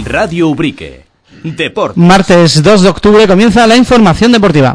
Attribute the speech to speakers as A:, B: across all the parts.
A: Radio Ubrique. Deportes.
B: Martes 2 de octubre comienza la información deportiva.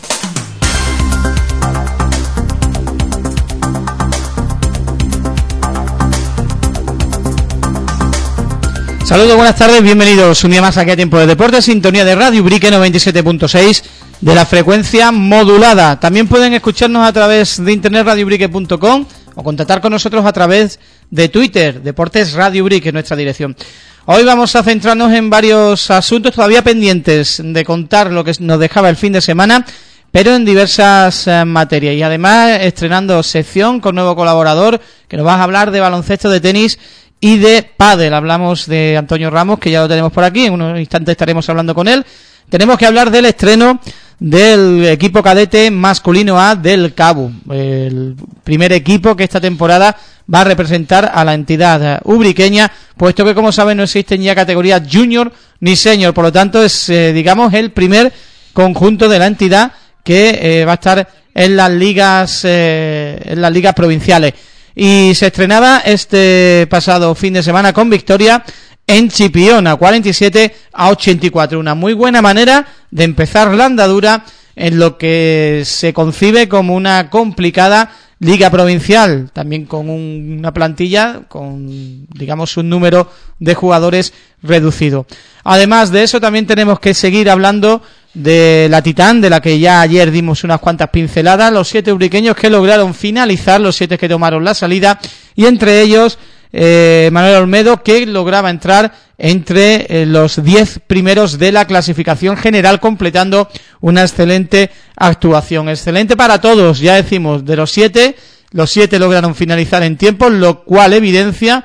B: Saludos, buenas tardes, bienvenidos un día más aquí a Tiempo de Deportes, sintonía de Radio Ubrique 97.6 de la frecuencia modulada. También pueden escucharnos a través de internet radioubrique.com o contactar con nosotros a través de Twitter, Deportes Radio Ubrique, nuestra dirección. Hoy vamos a centrarnos en varios asuntos todavía pendientes de contar lo que nos dejaba el fin de semana, pero en diversas materias. Y además estrenando sección con nuevo colaborador que nos va a hablar de baloncesto, de tenis y de pádel. Hablamos de Antonio Ramos, que ya lo tenemos por aquí, en unos instantes estaremos hablando con él. Tenemos que hablar del estreno del equipo cadete masculino A del CABU, el primer equipo que esta temporada va a representar a la entidad ubriqueña, puesto que, como saben, no existen ya categorías junior ni senior, por lo tanto es, digamos, el primer conjunto de la entidad que va a estar en las ligas provinciales. Y se estrenaba este pasado fin de semana con victoria en Chipiona, 47-84. Una muy buena manera de empezar la andadura en lo que se concibe como una complicada liga provincial, también con una plantilla con, digamos, un número de jugadores reducido. Además de eso, también tenemos que seguir hablando de la Titán, de la que ya ayer dimos unas cuantas pinceladas, los 7 ubriqueños que lograron finalizar, los 7 que tomaron la salida, y entre ellos Manuel Olmedo, que lograba entrar entre los 10 primeros de la clasificación general, completando una excelente actuación. Excelente para todos, ya decimos, de los 7 lograron finalizar en tiempo, lo cual evidencia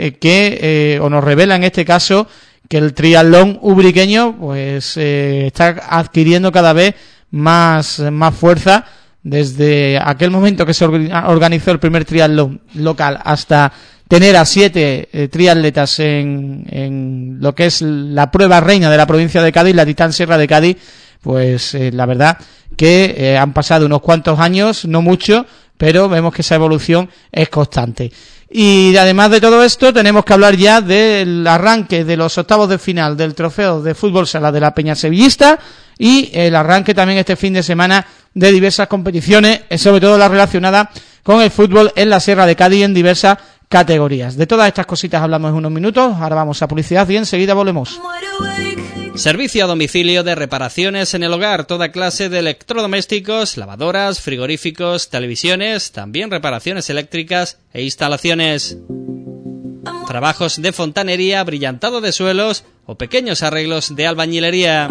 B: o nos revela en este caso que el triatlón ubriqueño pues está adquiriendo cada vez más fuerza. Desde aquel momento que se organizó el primer triatlón local hasta tener a 7 triatletas en lo que es la prueba reina de la provincia de Cádiz, la Titán Sierra de Cádiz, pues la verdad que han pasado unos cuantos años, no mucho, pero vemos que esa evolución es constante. Y además de todo esto, tenemos que hablar ya del arranque de los octavos de final del trofeo de fútbol sala de la Peña Sevillista y el arranque también este fin de semana de diversas competiciones, sobre todo las relacionadas con el fútbol en la Sierra de Cádiz en diversas categorías. De todas estas cositas hablamos en unos minutos, ahora vamos a publicidad y enseguida volvemos.
C: Servicio a domicilio de reparaciones en el hogar, toda clase de electrodomésticos, lavadoras, frigoríficos, televisiones, también reparaciones eléctricas e instalaciones. Trabajos de fontanería, brillantado de suelos o pequeños arreglos de albañilería.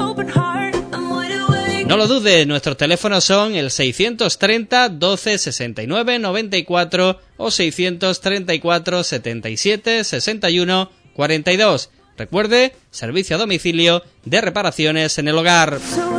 C: No lo dude, nuestros teléfonos son el 630 12 69 94 o 634 77 61 42. Recuerde, servicio a domicilio de reparaciones en el hogar.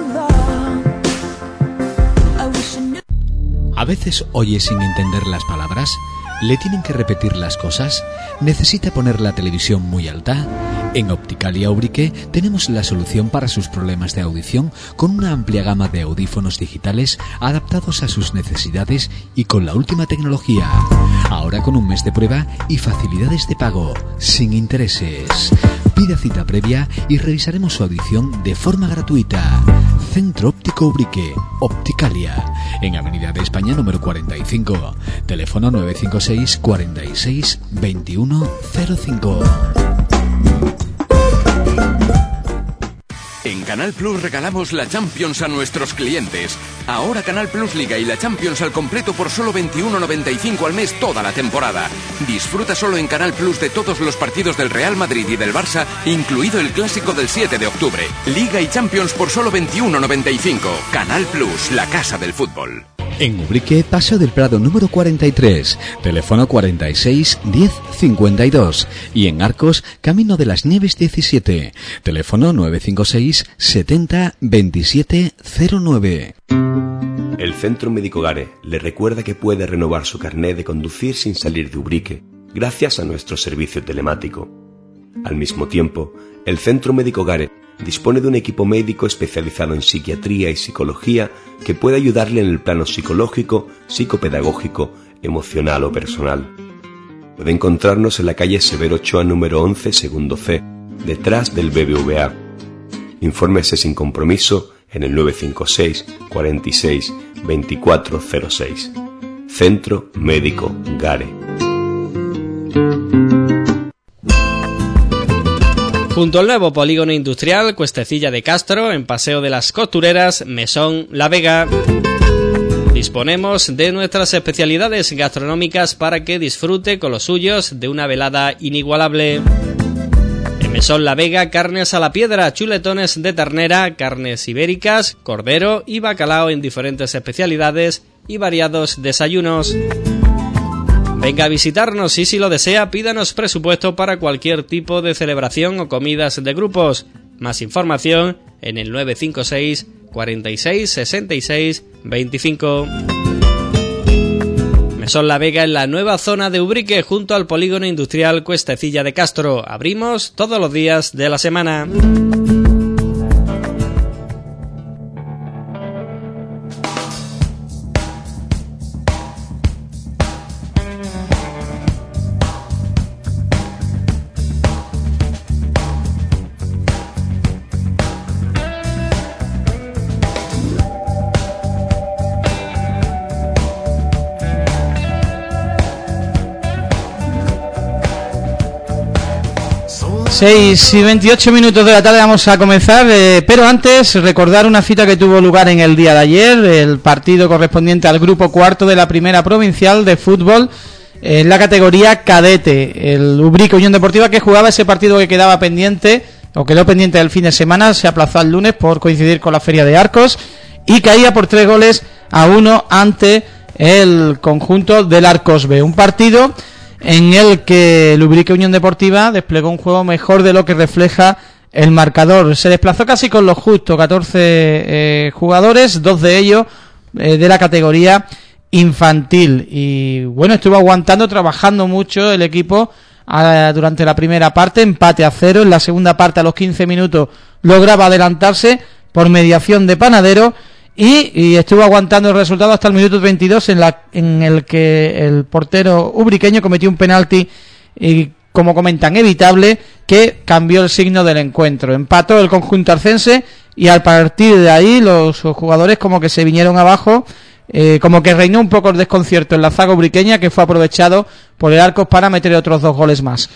D: ¿A veces oye sin entender las palabras? ¿Le tienen que repetir las cosas? ¿Necesita poner la televisión muy alta? En Opticalia Ubrique tenemos la solución para sus problemas de audición con una amplia gama de audífonos digitales adaptados a sus necesidades y con la última tecnología. Ahora con un mes de prueba y facilidades de pago, sin intereses. Pida cita previa y revisaremos su audición de forma gratuita. Centro Óptico Ubrique, Opticalia, en Avenida de España número 45, teléfono 956 46 21 05.
E: En Canal Plus regalamos la Champions a nuestros clientes. Ahora Canal Plus Liga y la Champions al completo por solo 21,95 al mes toda la temporada. Disfruta solo en Canal Plus de todos los partidos del Real Madrid y del Barça, incluido el clásico del 7 de octubre. Liga y Champions por solo 21,95. Canal Plus, la casa del fútbol.
D: En Ubrique, Paseo del Prado número 43, teléfono 46 10 52. Y en Arcos, Camino de las Nieves 17, teléfono 956 70 27 09.
F: El Centro Médico Gare le recuerda que puede renovar su carnet de conducir sin salir de Ubrique, gracias a nuestro servicio telemático. Al mismo tiempo, el Centro Médico Gare dispone de un equipo médico especializado en psiquiatría y psicología que puede ayudarle en el plano psicológico, psicopedagógico, emocional o personal. Puede encontrarnos en la calle Severo Ochoa número 11, segundo C, detrás del BBVA. Infórmese sin compromiso en el 956 46 2406. Centro Médico Gare.
C: Junto al nuevo polígono industrial Cuestecilla de Castro, en Paseo de las Costureras, Mesón La Vega. Disponemos de nuestras especialidades gastronómicas para que disfrute con los suyos de una velada inigualable. En Mesón La Vega, carnes a la piedra, chuletones de ternera, carnes ibéricas, cordero y bacalao en diferentes especialidades y variados desayunos. Venga a visitarnos y si lo desea, pídanos presupuesto para cualquier tipo de celebración o comidas de grupos. Más información en el 956 46 66 25. Mesón La Vega en la nueva zona de Ubrique, junto al polígono industrial Cuestecilla de Castro. Abrimos todos los días de la semana.
B: Seis y 28 minutos de la tarde vamos a comenzar, pero antes recordar una cita que tuvo lugar en el día de ayer, el partido correspondiente al grupo cuarto de la primera provincial de fútbol en la categoría cadete. El Ubrique Unión Deportiva, que jugaba ese partido que quedaba pendiente, o quedó pendiente del fin de semana, se aplazó al lunes por coincidir con la Feria de Arcos y caía por 3-1 ante el conjunto del Arcos B. Un partido en el que el Ubrique Unión Deportiva desplegó un juego mejor de lo que refleja el marcador. Se desplazó casi con lo justo, 14 jugadores, 2 de ellos de la categoría infantil. Y bueno, estuvo aguantando, trabajando mucho el equipo durante la primera parte, empate a 0. En la segunda parte, a los 15 minutos, lograba adelantarse por mediación de Panadero. Y estuvo aguantando el resultado hasta el minuto 22 en el que el portero ubriqueño cometió un penalti, y como comentan, evitable, que cambió el signo del encuentro. Empató el conjunto arcense y a partir de ahí los jugadores como que se vinieron abajo, como que reinó un poco el desconcierto en la zaga ubriqueña, que fue aprovechado por el Arcos para meter otros 2 goles más.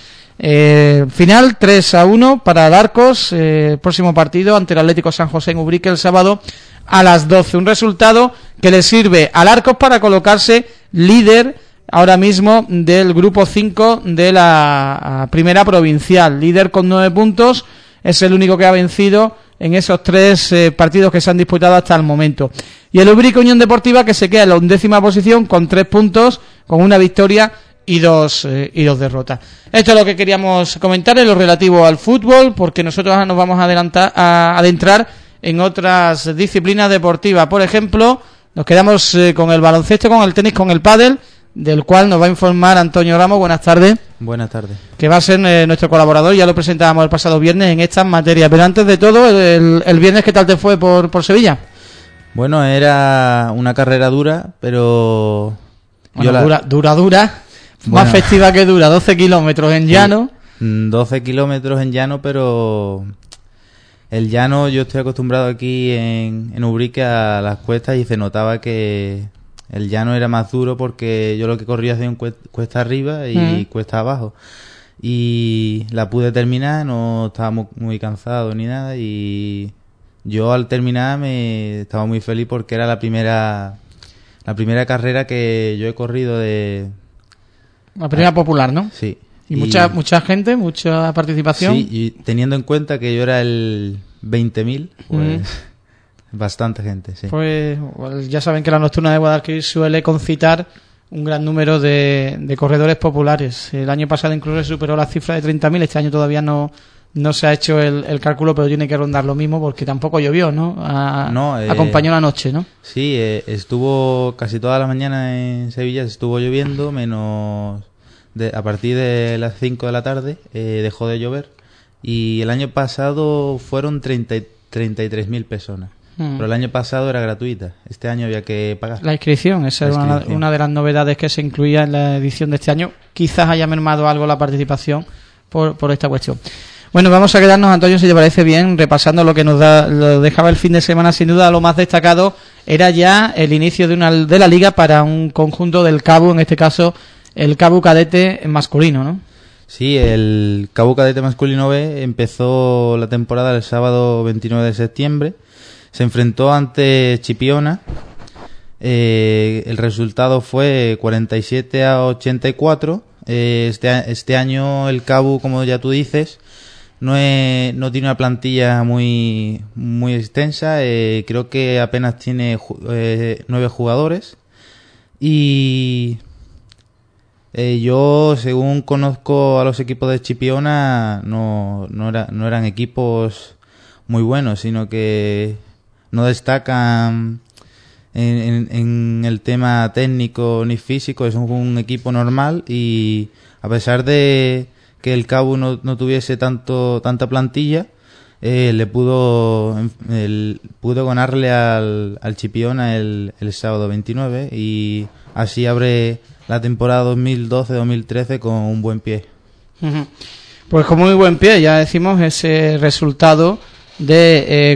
B: Final 3-1 para el Arcos. El próximo partido ante el Atlético San José en Ubrique el sábado a las 12. Un resultado que le sirve al Arcos para colocarse líder ahora mismo del grupo 5 de la primera provincial. Líder con 9 puntos. Es el único que ha vencido en esos 3 partidos que se han disputado hasta el momento. Y el Ubrique Unión Deportiva, que se queda en la 11ª posición con 3 puntos, con una victoria y dos derrotas. Esto es lo que queríamos comentar en lo relativo al fútbol, porque nosotros ahora nos vamos a adentrar en otras disciplinas deportivas. Por ejemplo, nos quedamos con el baloncesto, con el tenis, con el pádel, del cual nos va a informar Antonio Ramos. Buenas tardes.
G: Buenas tardes. Que
B: va a ser nuestro colaborador, ya lo presentábamos el pasado viernes en estas materias. Pero antes de todo, el viernes, ¿qué tal te fue por Sevilla?
G: Bueno, era una carrera dura, pero...
B: Bueno, dura. Más festiva que dura, 12 kilómetros en llano.
G: 12 kilómetros en llano, pero el llano, yo estoy acostumbrado aquí en Ubrique a las cuestas y se notaba que el llano era más duro, porque yo lo que corría hacía un cuesta arriba y cuesta abajo. Y la pude terminar, no estaba muy cansado ni nada, y yo al terminar estaba muy feliz porque era la primera carrera que yo he corrido de...
B: La primera popular, ¿no?
G: Sí.
B: Y mucha gente, mucha participación.
G: Sí, y teniendo en cuenta que yo era el 20.000, pues bastante gente, sí.
B: Pues ya saben que la nocturna de Guadalquivir suele concitar un gran número de corredores populares. El año pasado incluso se superó la cifra de 30.000, este año todavía no se ha hecho el cálculo, pero tiene que rondar lo mismo porque tampoco llovió, ¿no? Acompañó la noche, ¿no?
G: Sí, estuvo casi toda la mañana en Sevilla, estuvo lloviendo, menos a partir de las 5 de la tarde dejó de llover, y el año pasado fueron 33.000 personas. Pero el año pasado era gratuita, este año había que pagar.
B: La inscripción, esa es una de las novedades que se incluía en la edición de este año. Quizás haya mermado algo la participación por esta cuestión. Bueno, vamos a quedarnos, Antonio, si te parece bien, repasando lo que lo dejaba el fin de semana. Sin duda, lo más destacado era ya el inicio de la liga para un conjunto del CABU, en este caso el CABU cadete masculino, ¿no?
G: Sí, el CABU cadete masculino B empezó la temporada el sábado 29 de septiembre. Se enfrentó ante Chipiona. El resultado fue 47-84. Este año el CABU, como ya tú dices, no tiene una plantilla muy extensa. Creo que apenas tiene 9 jugadores. Y yo, según conozco a los equipos de Chipiona, no eran equipos muy buenos, sino que no destacan en el tema técnico ni físico. Es un equipo normal, y a pesar de que el CABU no tuviese tanta plantilla, pudo ganarle al Chipiona el sábado 29, y así abre la temporada 2012-2013 con un buen pie.
B: Pues con muy buen pie, ya decimos ese resultado de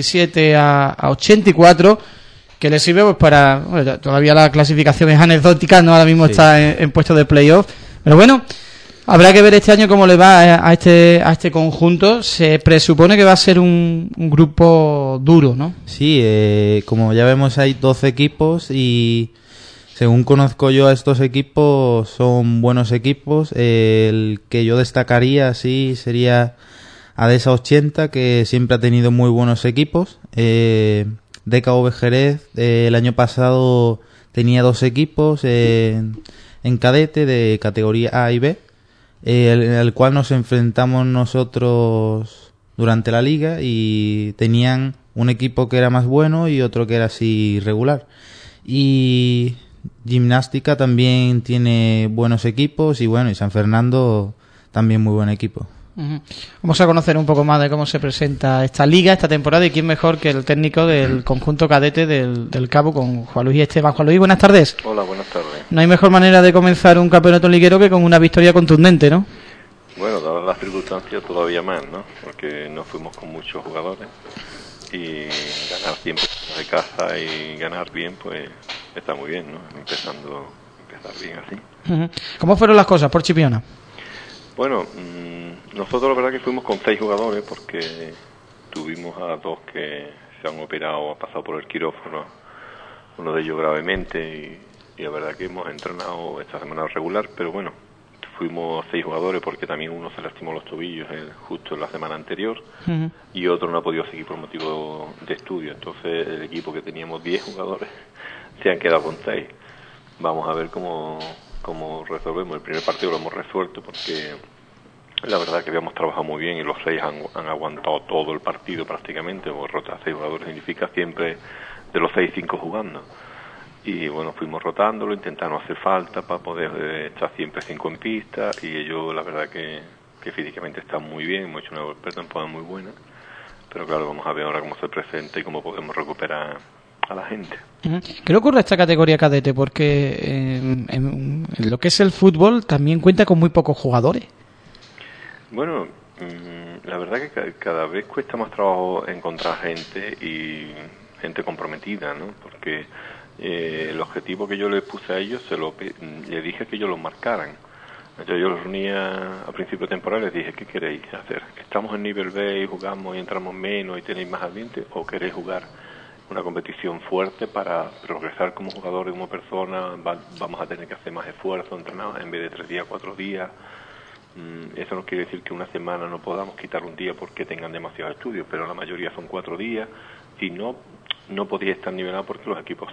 B: 47-84, que le sirve pues para... Bueno, todavía la clasificación es anecdótica, ¿no? Ahora mismo sí. Está en puesto de playoff, pero bueno, habrá que ver este año cómo le va a este conjunto. Se presupone que va a ser un grupo duro, ¿no? Sí,
G: como ya vemos, hay 12 equipos, y según conozco yo a estos equipos, son buenos equipos. El que yo destacaría, sí, sería Adesa 80, que siempre ha tenido muy buenos equipos. DKV Jerez, el año pasado tenía 2 equipos en cadete de categoría A y B, al cual nos enfrentamos nosotros durante la liga, y tenían un equipo que era más bueno y otro que era así regular. Y Gimnástica también tiene buenos equipos, y bueno, y San Fernando también muy buen equipo.
B: Vamos a conocer un poco más de cómo se presenta esta liga, esta temporada, y quién mejor que el técnico del conjunto cadete del CABU, con Juan Luis Esteban. Juan Luis, buenas tardes.
H: Hola, buenas tardes.
B: No hay mejor manera de comenzar un campeonato liguero que con una victoria contundente, ¿no?
H: Bueno, dadas las circunstancias, todavía más, ¿no? Porque no fuimos con muchos jugadores, y ganar siempre de casa y ganar bien, pues está muy bien, ¿no? Empezar bien así.
B: ¿Cómo fueron las cosas por Chipiona?
H: Bueno, nosotros la verdad que fuimos con 6 jugadores, porque tuvimos a 2 que se han operado, han pasado por el quirófano, uno de ellos gravemente, y la verdad que hemos entrenado esta semana regular, pero bueno, fuimos 6 jugadores porque también uno se lastimó los tobillos justo en la semana anterior, y otro no ha podido seguir por motivo de estudio. Entonces el equipo que teníamos 10 jugadores se han quedado con 6. Vamos a ver cómo resolvemos. El primer partido lo hemos resuelto porque la verdad que habíamos trabajado muy bien, y los 6 han aguantado todo el partido prácticamente. Rotar 6 jugadores significa siempre de los 6, 5 jugando. Y bueno, fuimos rotándolo, intentando hacer falta para poder estar siempre 5 en pista, y ellos la verdad que físicamente están muy bien. Hemos hecho una pretemporada muy buena, pero claro, vamos a ver ahora cómo se presenta y cómo podemos recuperar a la gente.
B: ¿Qué le ocurre a esta categoría cadete? Porque en lo que es el fútbol también cuenta con muy pocos jugadores.
H: Bueno, la verdad que cada vez cuesta más trabajo encontrar gente, y gente comprometida, ¿no? Porque el objetivo que yo les puse a ellos, le dije que ellos lo marcaran. Yo los reunía a principio de temporada y les dije: ¿qué queréis hacer? ¿Estamos en nivel B y jugamos y entramos menos y tenéis más ambiente? ¿O queréis jugar una competición fuerte para progresar como jugador y como persona? Vamos a tener que hacer más esfuerzo, entrenar en vez de 3 días, 4 días. Eso no quiere decir que una semana no podamos quitar un día porque tengan demasiados estudios, pero la mayoría son 4 días, y no podía estar nivelado porque los equipos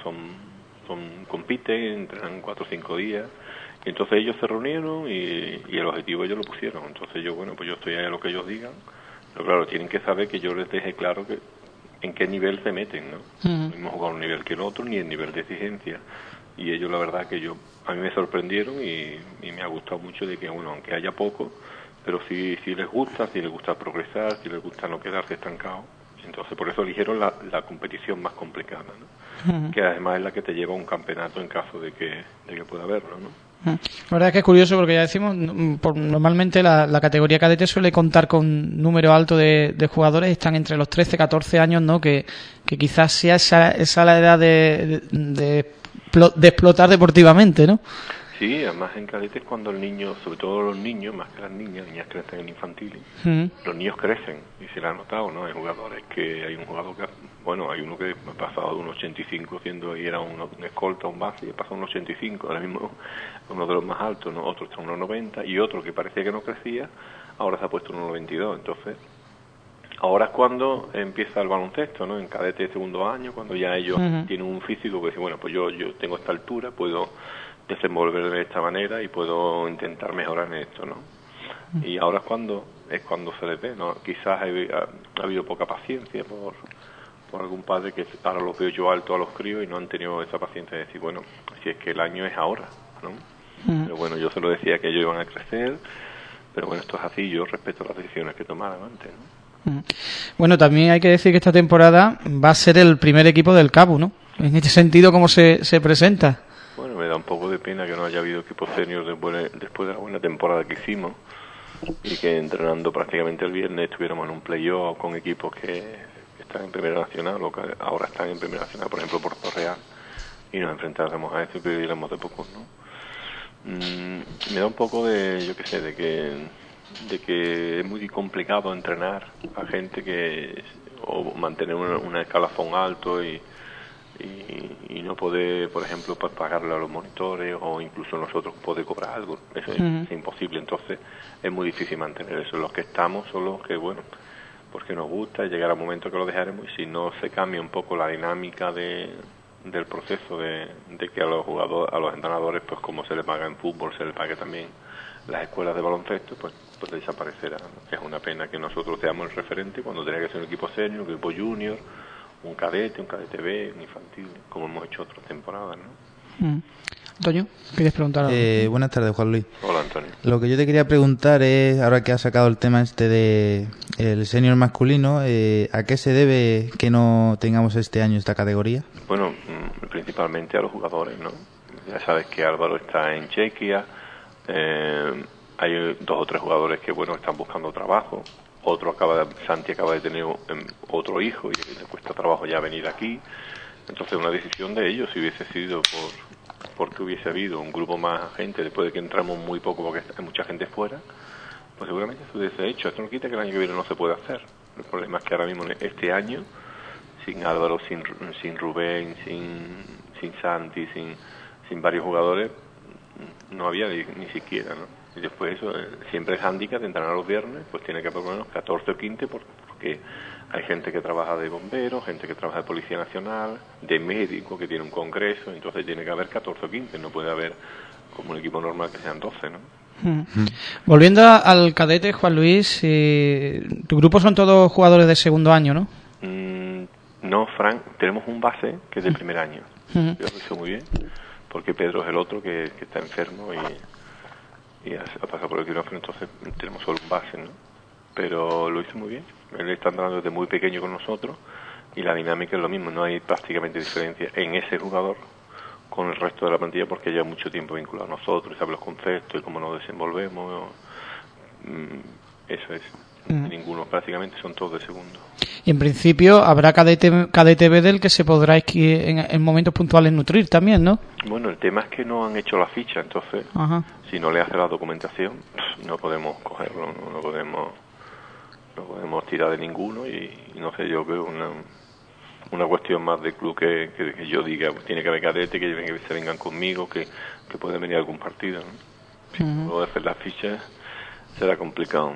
H: compiten, entrenan 4 o 5 días. Y entonces ellos se reunieron y el objetivo ellos lo pusieron. Entonces yo estoy ahí a lo que ellos digan, pero claro, tienen que saber que yo les deje claro que en qué nivel se meten, ¿no? No hemos jugado un nivel que el otro, ni el nivel de exigencia. Y ellos la verdad que a mí me sorprendieron, y me ha gustado mucho de que, bueno, aunque haya poco, pero si les gusta progresar, si les gusta no quedarse estancados. Entonces por eso eligieron la competición más complicada, ¿no? Que además es la que te lleva a un campeonato en caso de que pueda haberlo, ¿no?
B: La verdad es que es curioso porque ya decimos, normalmente la categoría cadete suele contar con un número alto de jugadores, están entre los 13, 14 años, ¿no? Que quizás sea esa la edad de explotar deportivamente, ¿no?
H: Sí, además en cadete es cuando el niño, sobre todo los niños, más que las niñas crecen en infantiles, los niños crecen, y se lo han notado, ¿no? Hay jugadores que, hay un jugador que, bueno, hay uno que ha pasado de un 85 y era un escolta, un base, y ha pasado a un 85, ahora mismo uno de los más altos, ¿no? Otro está a 1,90, y otro que parecía que no crecía, ahora se ha puesto 1,92, entonces ahora es cuando empieza el baloncesto, ¿no? En cadete de segundo año, cuando ya ellos tienen un físico que dice, bueno, pues yo tengo esta altura, puedo desenvolver de esta manera y puedo intentar mejorar en esto, ¿no? Y ahora es cuando se les ve, ¿no? Quizás ha habido poca paciencia por algún padre, que ahora los veo yo alto a los críos y no han tenido esa paciencia de decir, bueno, si es que el año es ahora, ¿no? Pero bueno, yo se lo decía que ellos iban a crecer, pero bueno, esto es así, yo respeto las decisiones que tomaron antes, ¿no?
B: Bueno, también hay que decir que esta temporada va a ser el primer equipo del CABU, ¿no? En este sentido, ¿cómo se presenta?
H: Bueno, me da un poco de pena que no haya habido equipos seniors después de la buena temporada que hicimos, y que entrenando prácticamente el viernes estuviéramos en un playoff con equipos que están en Primera Nacional o que ahora están en Primera Nacional, por ejemplo Puerto Real, y nos enfrentáramos a eso y perdiéramos de pocos, ¿no? Me da un poco de, yo qué sé, de que es muy complicado entrenar a gente o mantener una escalafón alto y no poder, por ejemplo, pagarle a los monitores o incluso nosotros poder cobrar algo. Eso es imposible, entonces es muy difícil mantener eso. Los que estamos son los que, bueno, porque nos gusta y llegará un momento que lo dejaremos, y si no se cambia un poco la dinámica del proceso de que a los jugadores, a los entrenadores, pues como se les paga en fútbol, se les pague también las escuelas de baloncesto, pues desaparecerá, ¿no? Es una pena que nosotros seamos el referente cuando tenía que ser un equipo senior, un equipo junior, un cadete B, un infantil, como hemos hecho otras temporadas, ¿no?
B: Antonio, ¿quieres preguntar algo?
G: Buenas tardes, Juan Luis.
H: Hola, Antonio.
G: Lo que yo te quería preguntar es, ahora que has sacado el tema de el senior masculino, ¿a qué se debe que no tengamos este año esta categoría?
H: Bueno, principalmente a los jugadores, ¿no? Ya sabes que Álvaro está en Chequia, hay 2 o 3 jugadores que, bueno, están buscando trabajo. Santi acaba de tener otro hijo y le cuesta trabajo ya venir aquí. Entonces una decisión de ellos, si hubiese sido porque hubiese habido un grupo más gente después de que entramos muy poco porque hay mucha gente fuera, pues seguramente se hubiese hecho. Esto no quita que el año que viene no se pueda hacer. El problema es que ahora mismo este año, sin Álvaro, sin Rubén, sin Santi, sin varios jugadores, no había ni siquiera, ¿no? Y después eso, siempre es hándicap de entrenar los viernes, pues tiene que por lo menos 14 o 15, porque hay gente que trabaja de bomberos, gente que trabaja de Policía Nacional, de médico que tiene un congreso, entonces tiene que haber 14 o 15, no puede haber como un equipo normal que sean 12, ¿no?
B: Volviendo al cadete, Juan Luis, tu grupo son todos jugadores de segundo año, ¿no?
H: No, Frank, tenemos un base que es de primer año, yo lo hice muy bien, porque Pedro es el otro que está enfermo y ha pasado por el quirófano, entonces tenemos solo un base, ¿no? Pero lo hizo muy bien. Él está andando desde muy pequeño con nosotros y la dinámica es lo mismo, no hay prácticamente diferencia en ese jugador con el resto de la plantilla porque lleva mucho tiempo vinculado a nosotros, sabe los conceptos y cómo nos desenvolvemos. Eso es. Ninguno, prácticamente son todos de segundo.
B: Y en principio habrá cadete B del que se podrá en momentos puntuales nutrir también, ¿no?
H: Bueno, el tema es que no han hecho la ficha, entonces si no le hace la documentación no podemos cogerlo, no podemos tirar de ninguno y no sé, yo veo una cuestión más de club que yo diga, tiene que haber cadete, que se vengan conmigo, que pueden venir a algún partido, ¿no? Si no puedo hacer las fichas será complicado.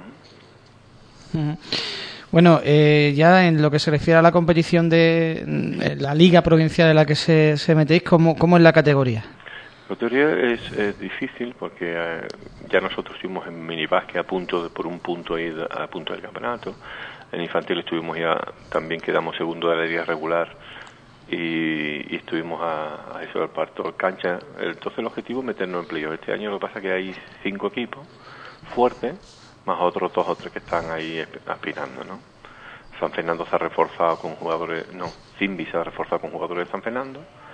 B: Bueno, ya en lo que se refiere a la competición de la liga provincial en la que se metéis, ¿cómo es la categoría?
H: La categoría es difícil porque ya nosotros estuvimos en minibásquet por un punto ahí a punto del campeonato. En infantil estuvimos ya, también quedamos segundo de la liga regular y estuvimos a eso del parto cancha. Entonces el objetivo es meternos en playoff. Este año lo que pasa es que hay 5 equipos fuertes, más otros 2 o 3 que están ahí aspirando, ¿no? San Fernando se ha reforzado con jugadores, Simbi se ha reforzado con jugadores de San Fernando,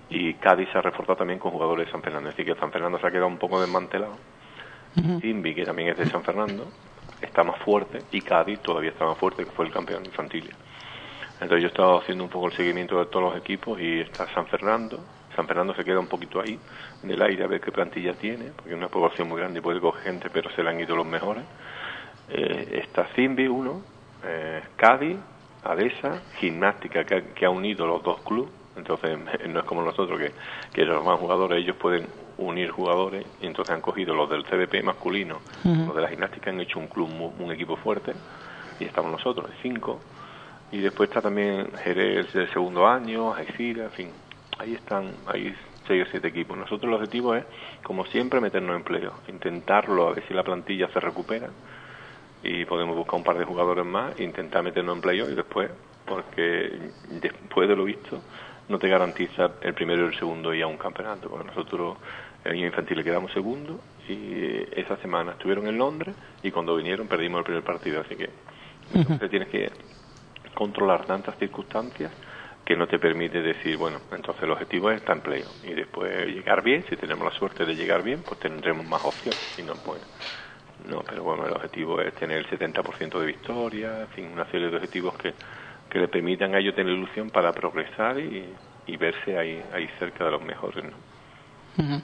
H: Y Cádiz se ha reforzado también con jugadores de San Fernando, es decir, que San Fernando se ha quedado un poco desmantelado. Invi, que también es de San Fernando, está más fuerte, y Cádiz todavía está más fuerte, que fue el campeón infantil. Entonces yo he estado haciendo un poco el seguimiento de todos los equipos, y está San Fernando se queda un poquito ahí, en el aire, a ver qué plantilla tiene, porque es una población muy grande y puede coger gente, pero se le han ido los mejores. Está Zimbi, Cádiz, Adesa, Gimnástica, que ha unido los dos clubes. Entonces no es como nosotros que los más jugadores, ellos pueden unir jugadores, y entonces han cogido los del CDP masculino, los de la gimnástica, han hecho un club, un equipo fuerte, y estamos nosotros, 5, y después está también Jerez del segundo año, Algeciras, en fin, ahí 6 o 7 equipos. Nosotros el objetivo es, como siempre, meternos en playoff, intentarlo, a ver si la plantilla se recupera, y podemos buscar un par de jugadores más, e intentar meternos en playoff, y después, porque después de lo visto, no te garantiza el primero y el segundo y a un campeonato, porque nosotros en el infantil le quedamos segundo, y esa semana estuvieron en Londres, y cuando vinieron perdimos el primer partido, así que entonces tienes que controlar tantas circunstancias que no te permite decir, bueno, entonces el objetivo es estar en playoff, y después llegar bien. Si tenemos la suerte de llegar bien, pues tendremos más opciones, si no, pues no. Pero bueno, el objetivo es tener el 70% de victoria, en fin, una serie de objetivos que le permitan a ellos tener ilusión para progresar y verse ahí cerca de los mejores, ¿no?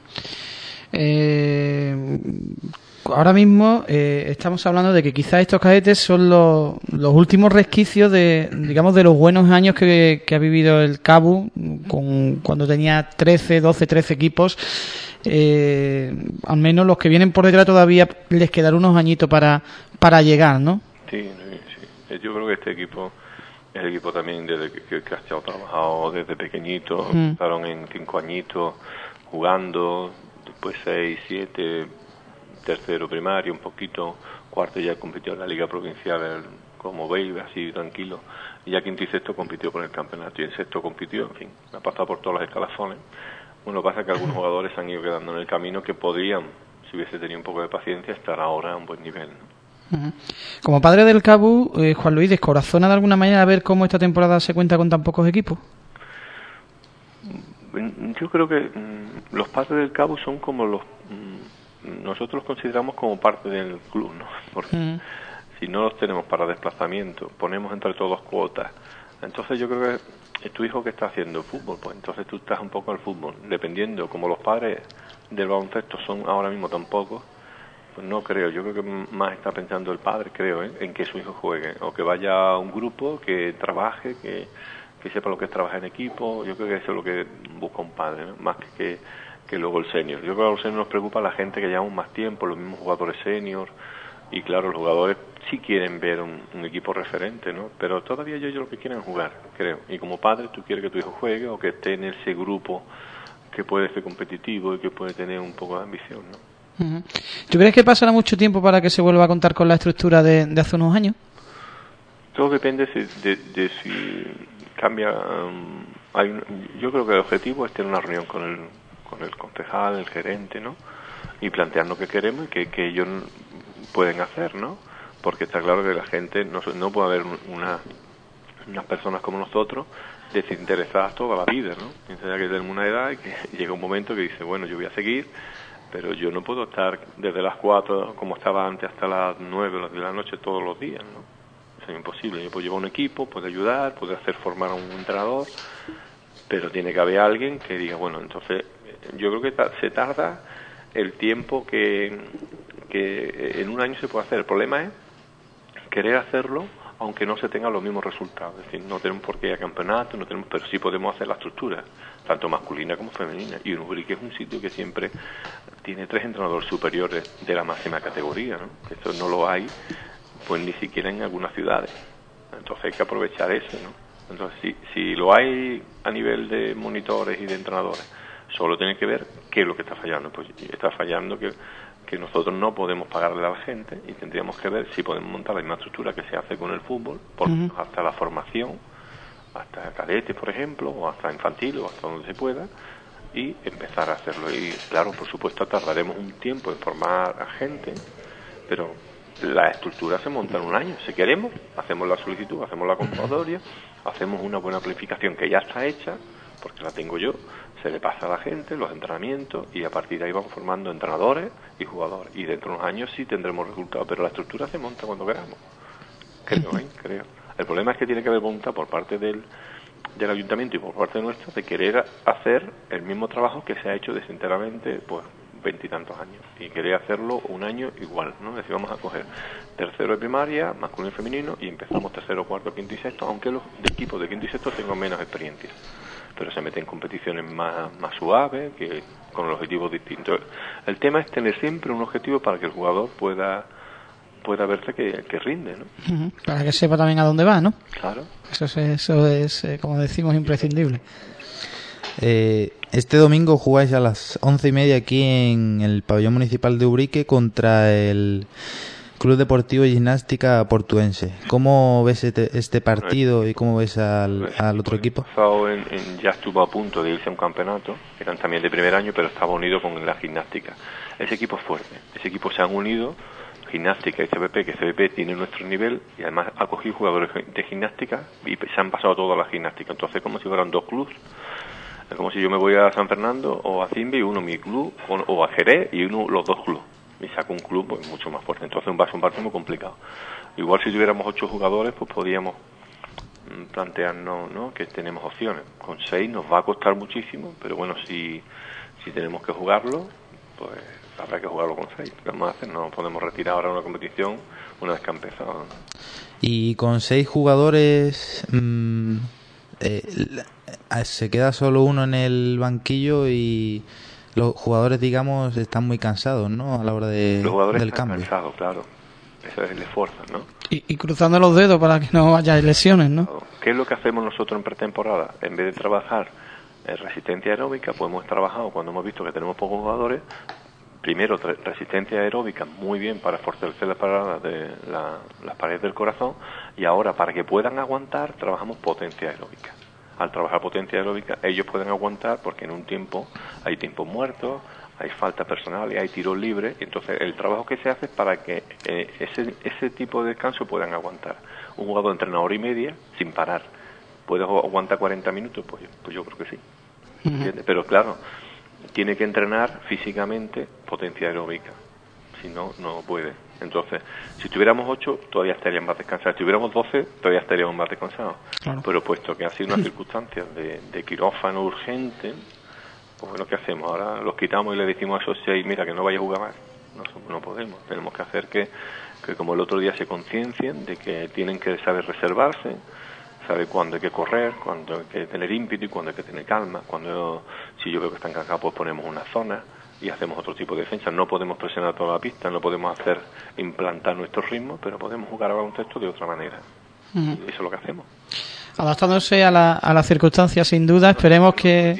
B: Ahora mismo estamos hablando de que quizás estos cadetes son los últimos resquicios de los buenos años que ha vivido el CABU, cuando tenía 13 equipos. Al menos los que vienen por detrás todavía les quedarán unos añitos para llegar, ¿no?
H: Sí. Yo creo que este equipo es el equipo también desde que ha estado trabajado desde pequeñito, empezaron en 5 añitos jugando, después 6, 7, tercero primario, un poquito, cuarto ya compitió en la Liga Provincial como baby, así tranquilo, y ya quinto y sexto compitió por el campeonato, y en sexto compitió, en fin, ha pasado por todos los escalafones. Bueno, pasa que algunos jugadores se han ido quedando en el camino que podrían, si hubiese tenido un poco de paciencia, estar ahora a un buen nivel, ¿no?
B: Como padre del CABU, Juan Luis, ¿descorazona de alguna manera ver cómo esta temporada se cuenta con tan pocos equipos?
H: Yo creo que los padres del CABU son como nosotros los consideramos como parte del club, ¿no? Porque si no los tenemos para desplazamiento, ponemos entre todos cuotas. Entonces yo creo que tu hijo que está haciendo fútbol, pues entonces tú estás un poco al fútbol. Dependiendo, como los padres del baloncesto son ahora mismo tan pocos, pues no creo. Yo creo que más está pensando el padre, creo, en que su hijo juegue, o que vaya a un grupo, que trabaje, que sepa lo que es trabajar en equipo. Yo creo que eso es lo que busca un padre, ¿no? Más que luego el senior. Yo creo que a los seniors nos preocupa la gente que llevamos más tiempo, los mismos jugadores senior, y claro, los jugadores sí quieren ver un equipo referente, ¿no? Pero todavía ellos lo que quieren es jugar, creo. Y como padre tú quieres que tu hijo juegue, o que esté en ese grupo que puede ser competitivo y que puede tener un poco de ambición, ¿no?
B: ¿Tú crees que pasará mucho tiempo para que se vuelva a contar con la estructura de hace unos años?
H: Todo depende de si cambia. Yo creo que el objetivo es tener una reunión con el concejal, el gerente, ¿no? Y plantearnos qué queremos y que ellos pueden hacer, ¿no? Porque está claro que la gente no puede haber unas personas como nosotros desinteresadas toda la vida, ¿no? Piensa que tenemos una edad y que llega un momento que dice, bueno, yo voy a seguir, pero yo no puedo estar desde las 4 como estaba antes hasta las 9 de la noche todos los días, ¿no? Eso es imposible. Yo puedo llevar un equipo, puedo ayudar, puedo hacer formar a un entrenador, pero tiene que haber alguien que diga, bueno, entonces yo creo que se tarda el tiempo que en un año se puede hacer. El problema es querer hacerlo aunque no se tengan los mismos resultados. Es decir, no tenemos por qué ir a campeonato, pero sí podemos hacer la estructura, tanto masculina como femenina. Y Ubrique es un sitio que siempre tiene 3 entrenadores superiores de la máxima categoría, ¿no? Esto no lo hay, pues ni siquiera en algunas ciudades. Entonces hay que aprovechar eso, ¿no? Entonces, si lo hay a nivel de monitores y de entrenadores, solo tiene que ver qué es lo que está fallando. Pues está fallando que nosotros no podemos pagarle a la gente, y tendríamos que ver si podemos montar la misma estructura que se hace con el fútbol, hasta la formación, hasta cadetes, por ejemplo, o hasta infantil, o hasta donde se pueda, y empezar a hacerlo. Y claro, por supuesto, tardaremos un tiempo en formar a gente, pero la estructura se monta en un año. Si queremos, hacemos la solicitud, hacemos la convocatoria, hacemos una buena planificación que ya está hecha, porque la tengo yo, se le pasa a la gente los entrenamientos y a partir de ahí vamos formando entrenadores y jugadores. Y dentro de unos años sí tendremos resultados, pero la estructura se monta cuando queramos. Creo. El problema es que tiene que haber voluntad por parte del ayuntamiento y por parte nuestra de querer hacer el mismo trabajo que se ha hecho desenteramente, pues, 20 y tantos años, y quería hacerlo un año igual, ¿no? Es decir, vamos a coger tercero de primaria, masculino y femenino, y empezamos tercero, cuarto, quinto y sexto, aunque los equipos de quinto y sexto tengan menos experiencia, pero se meten en competiciones más suaves, que con objetivos distintos. El tema es tener siempre un objetivo para que el jugador pueda verse que rinde, ¿no?
B: Para que sepa también a dónde va, ¿no?
H: Claro.
B: Eso es como decimos, imprescindible.
G: Este domingo jugáis a las 11:30 aquí en el pabellón municipal de Ubrique contra el Club Deportivo y Gimnástica Portuense. ¿Cómo ves este partido y cómo ves al otro equipo?
H: Ya estuvo a punto de irse a un campeonato, eran también de primer año, pero estaba unido con la gimnástica. Ese equipo es fuerte, ese equipo se han unido, gimnástica y CBP, que CBP tiene nuestro nivel y además ha cogido jugadores de gimnástica y se han pasado toda la gimnástica. Entonces, como si fueran dos clubes. Es como si yo me voy a San Fernando o a Cimbi y uno mi club, o a Jerez y uno los dos clubes. Y saco un club pues mucho más fuerte. Entonces va a ser un partido muy complicado. Igual si tuviéramos 8 jugadores, pues podríamos plantearnos, ¿no?, que tenemos opciones. Con 6 nos va a costar muchísimo, pero bueno, si tenemos que jugarlo, pues habrá que jugarlo con 6. ¿Qué vamos a hacer? No podemos retirar ahora una competición una vez que ha empezado.
G: Y con 6 jugadores... se queda solo uno en el banquillo y los jugadores, digamos, están muy cansados, ¿no?, a la hora del
H: están
G: cambio.
H: Cansados, claro. Eso es el esfuerzo, ¿no?
B: Y cruzando los dedos para que no haya lesiones, ¿no?
H: ¿Qué es lo que hacemos nosotros en pretemporada? En vez de trabajar resistencia aeróbica, pues hemos trabajado, cuando hemos visto que tenemos pocos jugadores, primero resistencia aeróbica muy bien para fortalecer las paredes del corazón, y ahora para que puedan aguantar trabajamos potencia aeróbica. Al trabajar potencia aeróbica ellos pueden aguantar porque en un tiempo hay tiempos muertos, hay falta personal y hay tiros libres, y entonces el trabajo que se hace es para que ese tipo de descanso puedan aguantar. Un jugador entrena hora y media sin parar, ¿puede aguantar 40 minutos? Pues yo creo que sí. ¿Entiendes? Pero claro, tiene que entrenar físicamente potencia aeróbica, si no, no puede. Entonces, si tuviéramos 8, todavía estaríamos más descansados. Si tuviéramos 12, todavía estaríamos más descansados. Claro. Pero puesto que ha sido una circunstancia de quirófano urgente, pues bueno, ¿qué hacemos? Ahora los quitamos y le decimos a esos 6, mira, que no vaya a jugar más. No podemos. Tenemos que hacer que como el otro día se conciencien de que tienen que saber reservarse, saber cuándo hay que correr, cuándo hay que tener ímpetu y cuándo hay que tener calma. Si yo veo que están cansados, pues ponemos una zona y hacemos otro tipo de defensa. No podemos presionar toda la pista, no podemos implantar nuestro ritmo, pero podemos jugar a baloncesto de otra manera. Y eso es lo que hacemos.
B: Adaptándose a las circunstancias, sin duda. Esperemos que...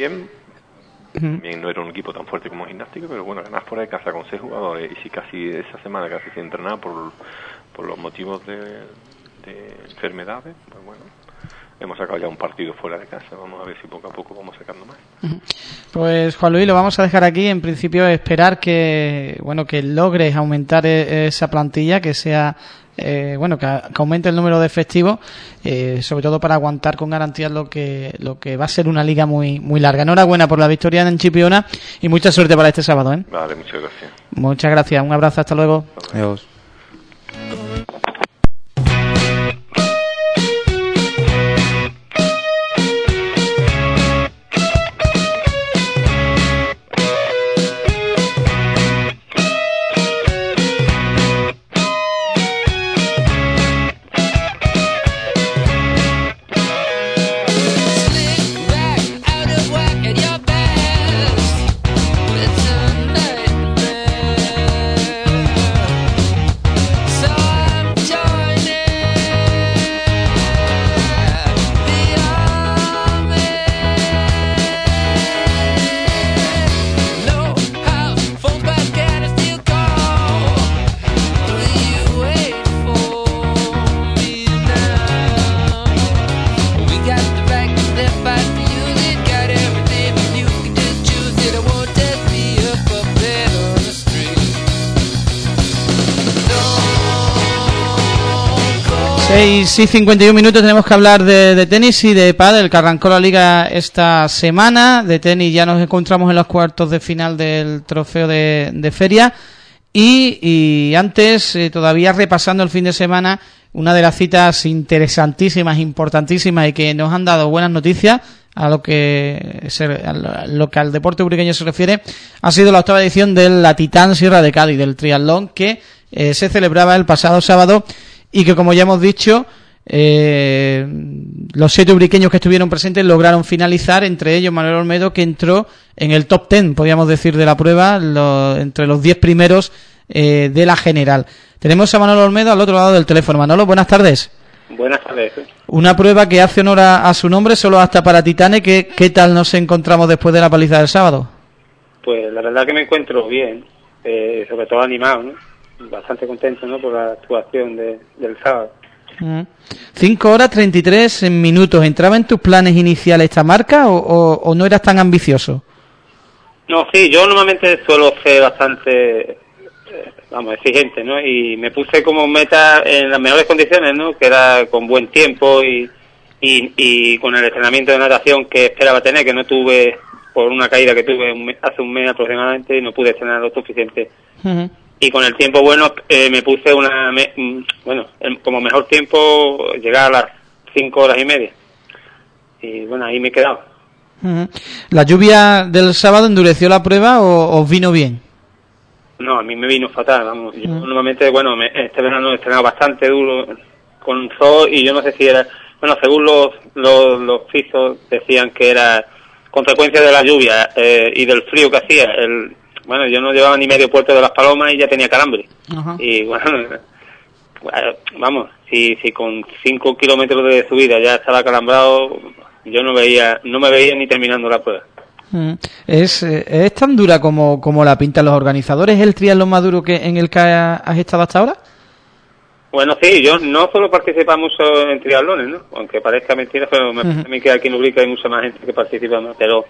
H: Bien, no era un equipo tan fuerte como Gimnástica, pero bueno, ganar fuera de casa con 6 jugadores y si casi esa semana casi se entrenaba por los motivos de enfermedades, pues bueno, hemos sacado ya un partido fuera de casa. Vamos a ver si poco a poco vamos sacando más.
B: Pues Juan Luis, lo vamos a dejar aquí. En principio esperar que logres aumentar esa plantilla, que sea que aumente el número de efectivos, sobre todo para aguantar con garantías lo que va a ser una liga muy muy larga. Enhorabuena por la victoria en Chipiona y mucha suerte para este sábado, ¿eh?
H: Vale, muchas gracias.
B: Muchas gracias, un abrazo, hasta luego.
G: Adiós.
B: 6:51 tenemos que hablar de tenis y de pádel, que arrancó la liga esta semana. De tenis ya nos encontramos en los cuartos de final del trofeo de feria. Y antes, todavía repasando el fin de semana, una de las citas interesantísimas, importantísimas y que nos han dado buenas noticias a lo que al deporte ubriqueño se refiere, ha sido la octava edición de la Titán Sierra de Cádiz, del triatlón, que se celebraba el pasado sábado y que, como ya hemos dicho, los 7 ubriqueños que estuvieron presentes lograron finalizar, entre ellos Manuel Olmedo, que entró en el top 10, podríamos decir, de la prueba, entre los 10 primeros de la general. Tenemos a Manuel Olmedo al otro lado del teléfono. Manolo, buenas tardes.
I: Buenas tardes.
B: Una prueba que hace honor a su nombre, solo hasta para Titanes. ¿Qué tal nos encontramos después de la paliza del sábado?
I: Pues la verdad que me encuentro bien, sobre todo animado, ¿no? Bastante contento, ¿no?, por la actuación del sábado.
B: 5 horas 33 minutos. ¿Entraba en tus planes iniciales esta marca o no eras tan ambicioso?
I: No, sí, yo normalmente suelo ser bastante, exigente, ¿no? Y me puse como meta en las mejores condiciones, ¿no?, que era con buen tiempo y con el entrenamiento de natación que esperaba tener, que no tuve por una caída que tuve hace un mes aproximadamente y no pude entrenar lo suficiente. Y con el tiempo bueno, me puse como mejor tiempo llegar a las 5 horas y media. Y bueno, ahí me he quedado.
B: ¿La lluvia del sábado endureció la prueba o os vino bien?
I: No, a mí me vino fatal, vamos. Yo normalmente, este verano he entrenado bastante duro con sol y yo no sé si era... Bueno, según los fisios decían que era consecuencia de la lluvia y del frío que hacía. Bueno, yo no llevaba ni medio puerto de Las Palomas y ya tenía calambre. Y bueno, vamos, si con 5 kilómetros de subida ya estaba acalambrado, yo no me veía ni terminando la prueba.
B: ¿Es tan dura como la pintan los organizadores? ¿Es el triatlón más duro en el que has estado hasta ahora?
I: Bueno, sí, yo no suelo participar mucho en triatlones, ¿no? Aunque parezca mentira, pero me parece a mí que aquí en Ubrique hay mucha más gente que participa más. Pero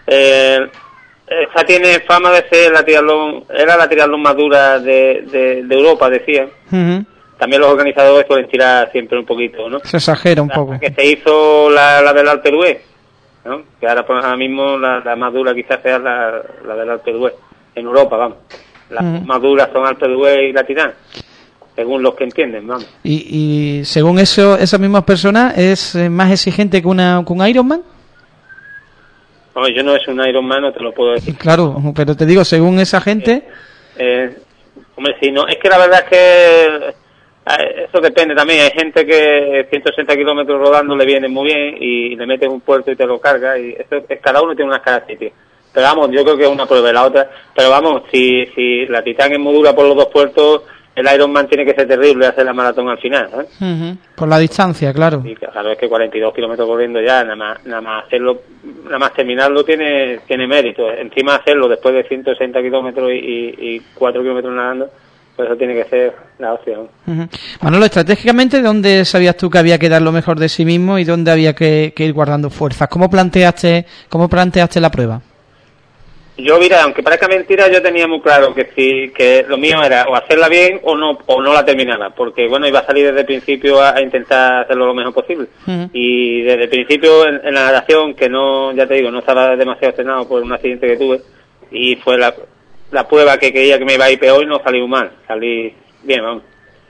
I: esta tiene fama de ser la triatlón más dura de Europa, decían. También los organizadores suelen tirar siempre un poquito, ¿no?
B: Se exagera un poco.
I: Que se hizo la del Alpe d'Huez, ¿no? Que ahora mismo la más dura quizás sea la del Alpe d'Huez, en Europa, vamos. Las más duras son Alpe d'Huez y la Titán, según los que entienden, vamos.
B: Y según esas mismas personas, ¿es más exigente que un Ironman?
I: No, yo no es un Ironman, no te lo puedo decir.
B: Claro, pero te digo, según esa gente...
I: hombre, sí, no, es que la verdad es que eso depende también. Hay gente que 160 kilómetros rodando le viene muy bien y le metes un puerto y te lo cargas, y eso cada uno tiene unas características. Pero vamos, yo creo que es una prueba de la otra. Pero vamos, si la Titán es muy dura por los 2 puertos, el Ironman tiene que ser terrible hacer la maratón al final, ¿eh?
B: Por la distancia, claro.
I: Sí, claro, es que 42 kilómetros corriendo ya, nada más terminarlo tiene mérito. Encima hacerlo después de 160 kilómetros y 4 kilómetros nadando, pues eso tiene que ser la opción.
B: Manolo, estratégicamente, ¿dónde sabías tú que había que dar lo mejor de sí mismo y dónde había que ir guardando fuerzas? ¿Cómo planteaste la prueba?
I: Yo, mira, aunque parezca mentira, yo tenía muy claro que lo mío era o hacerla bien o no la terminaba, porque bueno, iba a salir desde el principio a intentar hacerlo lo mejor posible. Y desde el principio en la natación, que no, ya te digo, no estaba demasiado estrenado por un accidente que tuve, y fue la prueba que creía que me iba a ir peor y no salí mal, salí bien, vamos.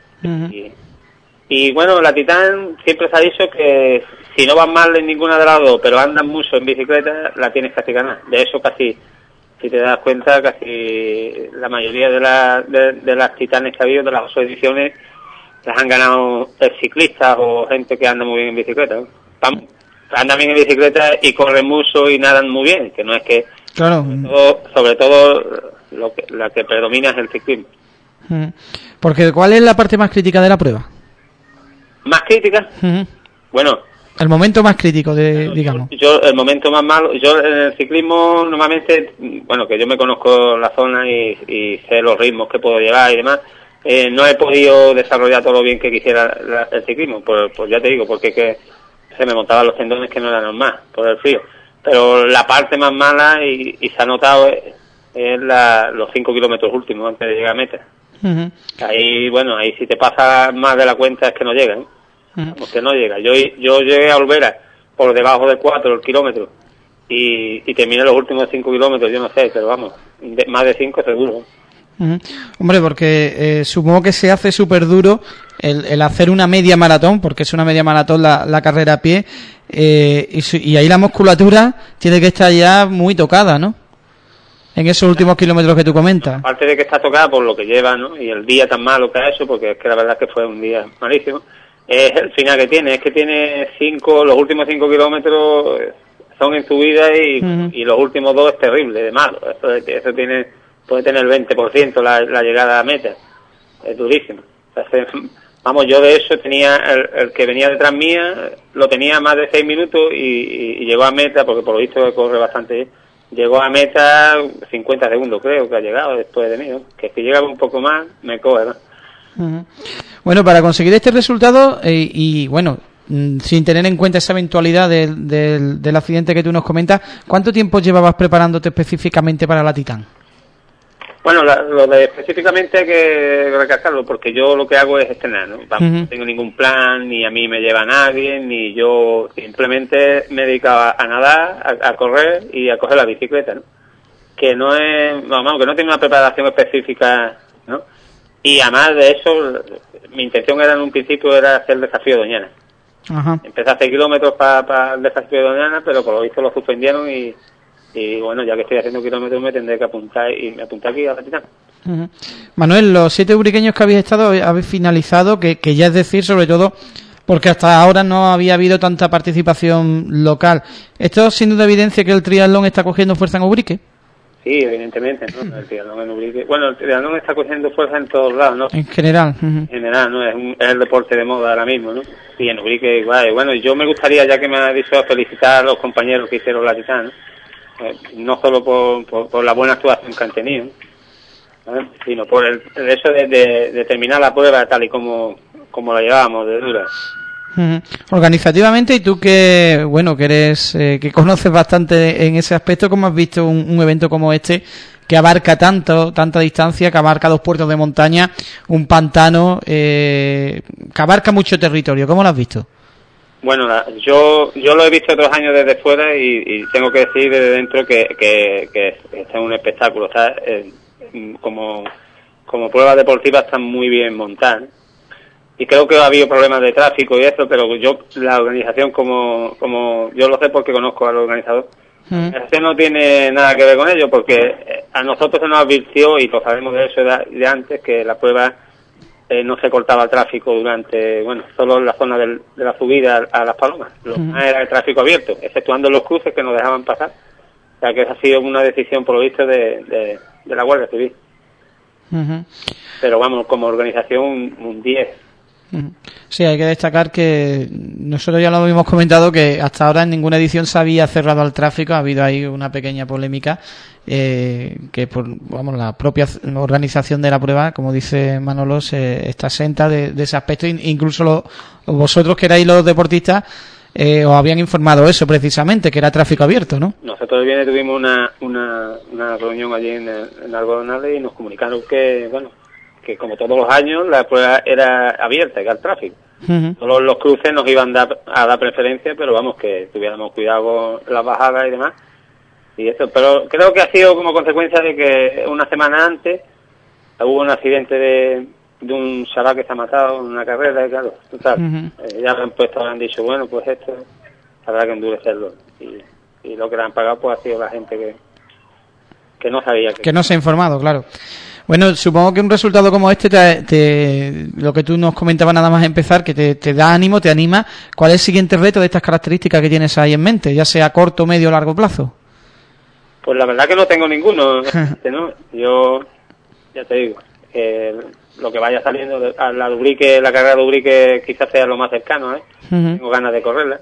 I: Y bueno, la Titán siempre se ha dicho que si no vas mal en ninguna de las dos, pero andas mucho en bicicleta, la tienes casi ganar. De eso casi... Si te das cuenta, casi la mayoría de las Titanes que ha habido, de las 8 ediciones, las han ganado ciclistas o gente que anda muy bien en bicicleta, ¿no? Andan bien en bicicleta y corren mucho y nadan muy bien, que no es que...
B: Claro.
I: Sobre todo la que predomina es el ciclismo.
B: Porque ¿cuál es la parte más crítica de la prueba?
I: ¿Más crítica? Bueno...
B: El momento más crítico, digamos.
I: Yo el momento más malo, yo en el ciclismo normalmente, bueno, que yo me conozco la zona y sé los ritmos que puedo llevar y demás, no he podido desarrollar todo lo bien que quisiera el ciclismo, pues ya te digo, porque es que se me montaban los tendones que no era normal, por el frío. Pero la parte más mala, y se ha notado, es los 5 kilómetros últimos antes de llegar a meta. Ahí, bueno, ahí si te pasa más de la cuenta es que no llegan. Usted no llega. Yo llegué a Olvera por debajo de 4 el kilómetro y terminé los últimos 5 kilómetros, yo no sé, pero vamos, más de 5 seguro.
B: Hombre, porque supongo que se hace súper duro el hacer una media maratón, porque es una media maratón la carrera a pie, y ahí la musculatura tiene que estar ya muy tocada, ¿no? En esos últimos kilómetros que tú comentas.
I: Aparte de que está tocada por lo que lleva, ¿no? Y el día tan malo que ha hecho, porque es que la verdad es que fue un día malísimo, es el final que tiene, es que tiene los últimos 5 kilómetros son en subida y los últimos 2 es terrible, de malo. Eso puede tener el 20% la llegada a meta. Es durísimo. Entonces, vamos, yo de eso tenía, el que venía detrás mía, lo tenía más de 6 minutos y llegó a meta, porque por lo visto corre bastante bien. Llegó a meta 50 segundos, creo que ha llegado después de mí, ¿no? Que si llegaba un poco más, me coge, ¿no?
B: Bueno, para conseguir este resultado, y bueno, sin tener en cuenta esa eventualidad del accidente que tú nos comentas, ¿cuánto tiempo llevabas preparándote específicamente para la Titán?
I: Bueno, lo de específicamente hay que recalcarlo, porque yo lo que hago es estrenar, ¿no? No tengo ningún plan, ni a mí me lleva nadie, ni yo simplemente me dedicaba a nadar, a correr y a coger la bicicleta, ¿no? Que no es, vamos, que no tiene una preparación específica, ¿no? Y además de eso, mi intención era en un principio era hacer el desafío de Doñana. Empecé a hacer kilómetros para el desafío de Doñana, pero por lo visto lo suspendieron y bueno, ya que estoy haciendo kilómetros me tendré que apuntar y me apunté aquí a la Titán.
B: Manuel, los 7 ubriqueños que habéis estado, habéis finalizado, que ya es decir, sobre todo porque hasta ahora no había habido tanta participación local. Esto sin duda evidencia que el triatlón está cogiendo fuerza en Ubrique.
I: Sí, evidentemente, ¿no? El triatlón en Ubrique. Bueno, el triatlón está cogiendo fuerza en todos lados, ¿no?
B: En general.
I: En general, ¿no? Es el deporte de moda ahora mismo, ¿no? Y en Ubrique igual. Y bueno, yo me gustaría, ya que me ha dicho, felicitar a los compañeros que hicieron la Titán, ¿no? No solo por la buena actuación que han tenido, ¿sabes? Sino por el hecho de terminar la prueba tal y como la llevábamos, de dura.
B: Organizativamente, y tú que eres que conoces bastante en ese aspecto, ¿cómo has visto un evento como este que abarca tanta distancia, que abarca 2 puertos de montaña, un pantano, que abarca mucho territorio? ¿Cómo lo has visto?
I: Bueno, yo lo he visto otros años desde fuera y tengo que decir desde dentro que es un espectáculo. Está, como pruebas deportivas están muy bien montadas. Y creo que ha habido problemas de tráfico y eso, pero la organización, como yo lo sé porque conozco al organizador, eso no tiene nada que ver con ello, porque a nosotros se nos advirtió, y lo sabemos de eso de antes, que la prueba no se cortaba el tráfico durante, solo en la zona de la subida a Las Palomas. Lo demás era el tráfico abierto, exceptuando los cruces que nos dejaban pasar. O sea que esa ha sido una decisión, por lo visto, de la Guardia Civil. Pero vamos, como organización, un 10.
B: Sí, hay que destacar que nosotros ya lo habíamos comentado, que hasta ahora en ninguna edición se había cerrado al tráfico. Ha habido ahí una pequeña polémica que por la propia organización de la prueba, como dice Manolo, está exenta de ese aspecto. Incluso vosotros, que erais los deportistas, os habían informado eso precisamente, que era tráfico abierto, ¿no?
I: Nosotros bien tuvimos una reunión allí en Algodonales y nos comunicaron que como todos los años la prueba era abierta, que al tráfico. Solo los cruces nos iban a dar preferencia, pero vamos, que tuviéramos cuidado con las bajadas y demás. Y eso, pero creo que ha sido como consecuencia de que una semana antes hubo un accidente de un chaval que se ha matado en una carrera, y claro, total, ya han dicho, bueno, pues esto habrá que endurecerlo. Y lo que le han pagado pues ha sido la gente que no sabía.
B: Que no se ha informado, claro. Bueno, supongo que un resultado como este, lo que tú nos comentabas nada más empezar, que te da ánimo, te anima. ¿Cuál es el siguiente reto de estas características que tienes ahí en mente, ya sea a corto, medio o largo plazo?
I: Pues la verdad que no tengo ninguno, ¿no? Yo, ya te digo, lo que vaya saliendo, la carrera de Ubrique quizás sea lo más cercano, ¿eh? Tengo ganas de correrla.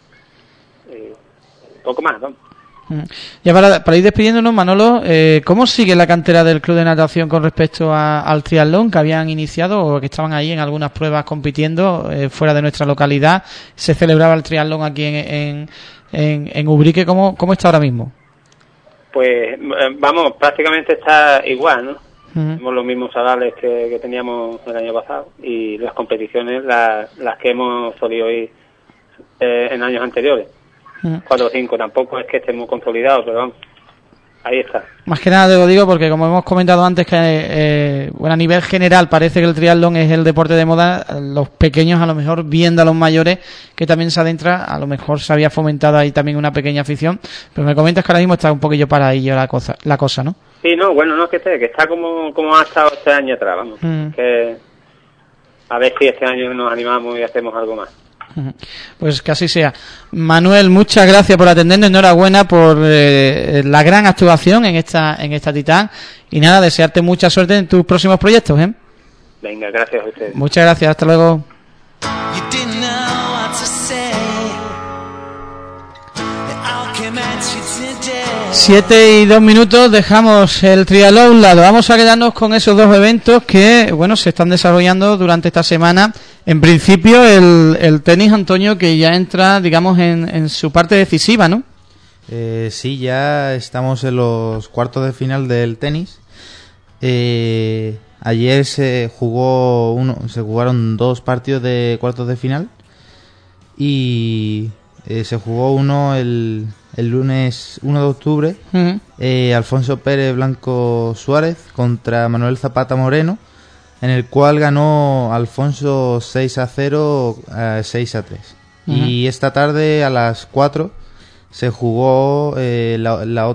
I: Poco más, ¿no?
B: Ya para ir despidiéndonos, Manolo, ¿cómo sigue la cantera del Club de Natación con respecto al triatlón que habían iniciado o que estaban ahí en algunas pruebas compitiendo fuera de nuestra localidad? Se celebraba el triatlón aquí en Ubrique. ¿Cómo está ahora mismo?
I: Pues vamos, prácticamente está igual, ¿no? Tenemos los mismos salarios que teníamos el año pasado, y las competiciones las que hemos solido ir en años anteriores. 4 o 5, tampoco es que estemos consolidados, pero vamos, ahí está.
B: Más que nada te lo digo porque, como hemos comentado antes, que bueno, a nivel general parece que el triatlón es el deporte de moda. Los pequeños, a lo mejor, viendo a los mayores que también se adentra, a lo mejor se había fomentado ahí también una pequeña afición, pero me comentas que ahora mismo está un poquillo para ahí la cosa, ¿no?
I: Sí, no, bueno, no es que está como ha estado este año atrás, vamos, que a ver si este año nos animamos y hacemos algo más.
B: Pues que así sea. Manuel, muchas gracias por atendernos, enhorabuena por la gran actuación en esta Titán, y nada, desearte mucha suerte en tus próximos proyectos, ¿eh?
I: Venga, gracias a ustedes.
B: Muchas gracias, hasta luego. 7:02, dejamos el triatlón a un lado. Vamos a quedarnos con esos dos eventos que, bueno, se están desarrollando durante esta semana. En principio, el tenis, Antonio, que ya entra, digamos, en su parte decisiva, ¿no?
G: Sí, ya estamos en los cuartos de final del tenis. Ayer se jugaron 2 partidos de cuartos de final, y se jugó uno el lunes 1 de octubre, Alfonso Pérez Blanco Suárez contra Manuel Zapata Moreno, en el cual ganó Alfonso 6-0, 6-3. Y esta tarde a las 4 se jugó el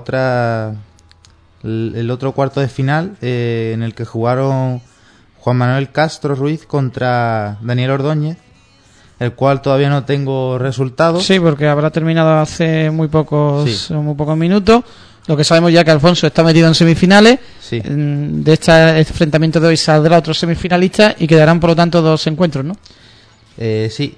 G: otro cuarto de final, en el que jugaron Juan Manuel Castro Ruiz contra Daniel Ordóñez, el cual todavía no tengo resultados.
B: Sí, porque habrá terminado hace muy pocos minutos. Lo que sabemos ya que Alfonso está metido en semifinales. Sí. De este enfrentamiento de hoy saldrá otro semifinalista y quedarán, por lo tanto, 2 encuentros, ¿no?
G: Sí.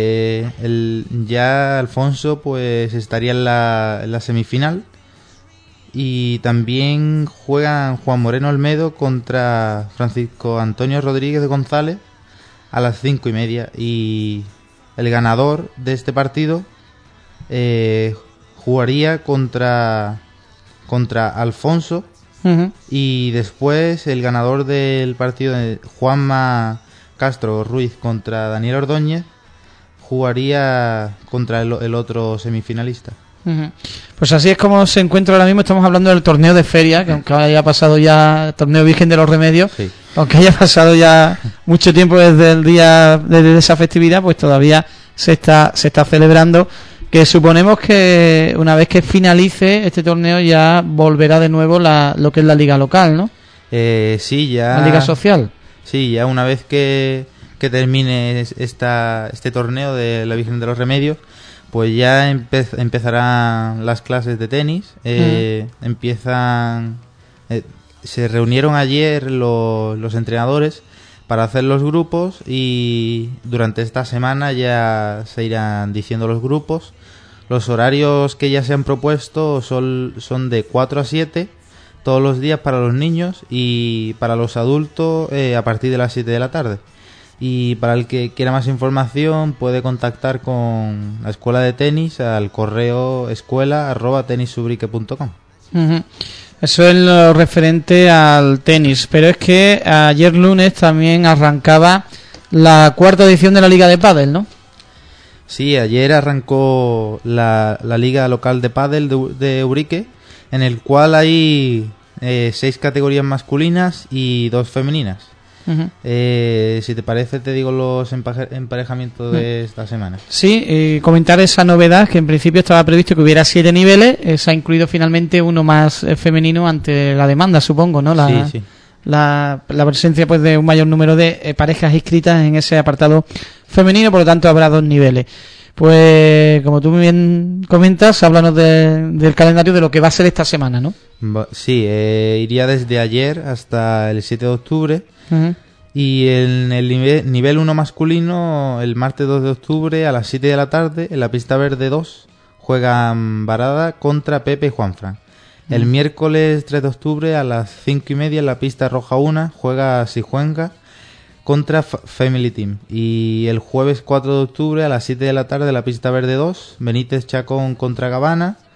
G: Ya Alfonso pues estaría en la semifinal. Y también juegan Juan Moreno Olmedo contra Francisco Antonio Rodríguez de González a las 5:30, y el ganador de este partido jugaría contra Alfonso, y después el ganador del partido de Juanma Castro Ruiz contra Daniel Ordóñez jugaría contra el otro semifinalista.
B: Pues así es como se encuentra ahora mismo. Estamos hablando del torneo de feria, que aunque haya pasado ya el torneo Virgen de los Remedios, sí, aunque haya pasado ya mucho tiempo desde el día de esa festividad, pues todavía se está celebrando, que suponemos que una vez que finalice este torneo ya volverá de nuevo lo que es la liga local, ¿no?
G: Sí, ya.
B: La liga social.
G: Sí, ya una vez que termine este torneo de la Virgen de los Remedios, pues ya empezarán las clases de tenis. Se reunieron ayer los entrenadores para hacer los grupos, y durante esta semana ya se irán diciendo los grupos. Los horarios que ya se han propuesto son de 4 a 7 todos los días para los niños, y para los adultos a partir de las 7 de la tarde. Y para el que quiera más información puede contactar con la escuela de tenis al correo escuela@tenisubrique.com.
B: Eso es lo referente al tenis. Pero es que ayer lunes también arrancaba la 4ª edición de la Liga de Pádel, ¿no?
G: Sí, ayer arrancó la liga local de pádel de Ubrique, en el cual hay 6 categorías masculinas y 2 femeninas. Si te parece, te digo los emparejamientos de esta semana. Sí,
B: comentar esa novedad, que en principio estaba previsto que hubiera 7 niveles. Se ha incluido finalmente uno más femenino ante la demanda, supongo, ¿no?
G: Sí.
B: La presencia, pues, de un mayor número de parejas inscritas en ese apartado femenino, por lo tanto habrá 2 niveles. Pues, como tú muy bien comentas, háblanos del calendario de lo que va a ser esta semana, ¿no?
G: Sí, iría desde ayer hasta el 7 de octubre. Y en el nivel 1 masculino, el martes 2 de octubre a las 7 de la tarde, en la pista verde 2, juegan Barada contra Pepe y Juanfran. El miércoles 3 de octubre a las 5:30, en la pista roja 1, juega Sijuenga contra Family Team. Y el jueves 4 de octubre a las 7 de la tarde, en la pista verde 2, Benítez Chacón contra Gavana.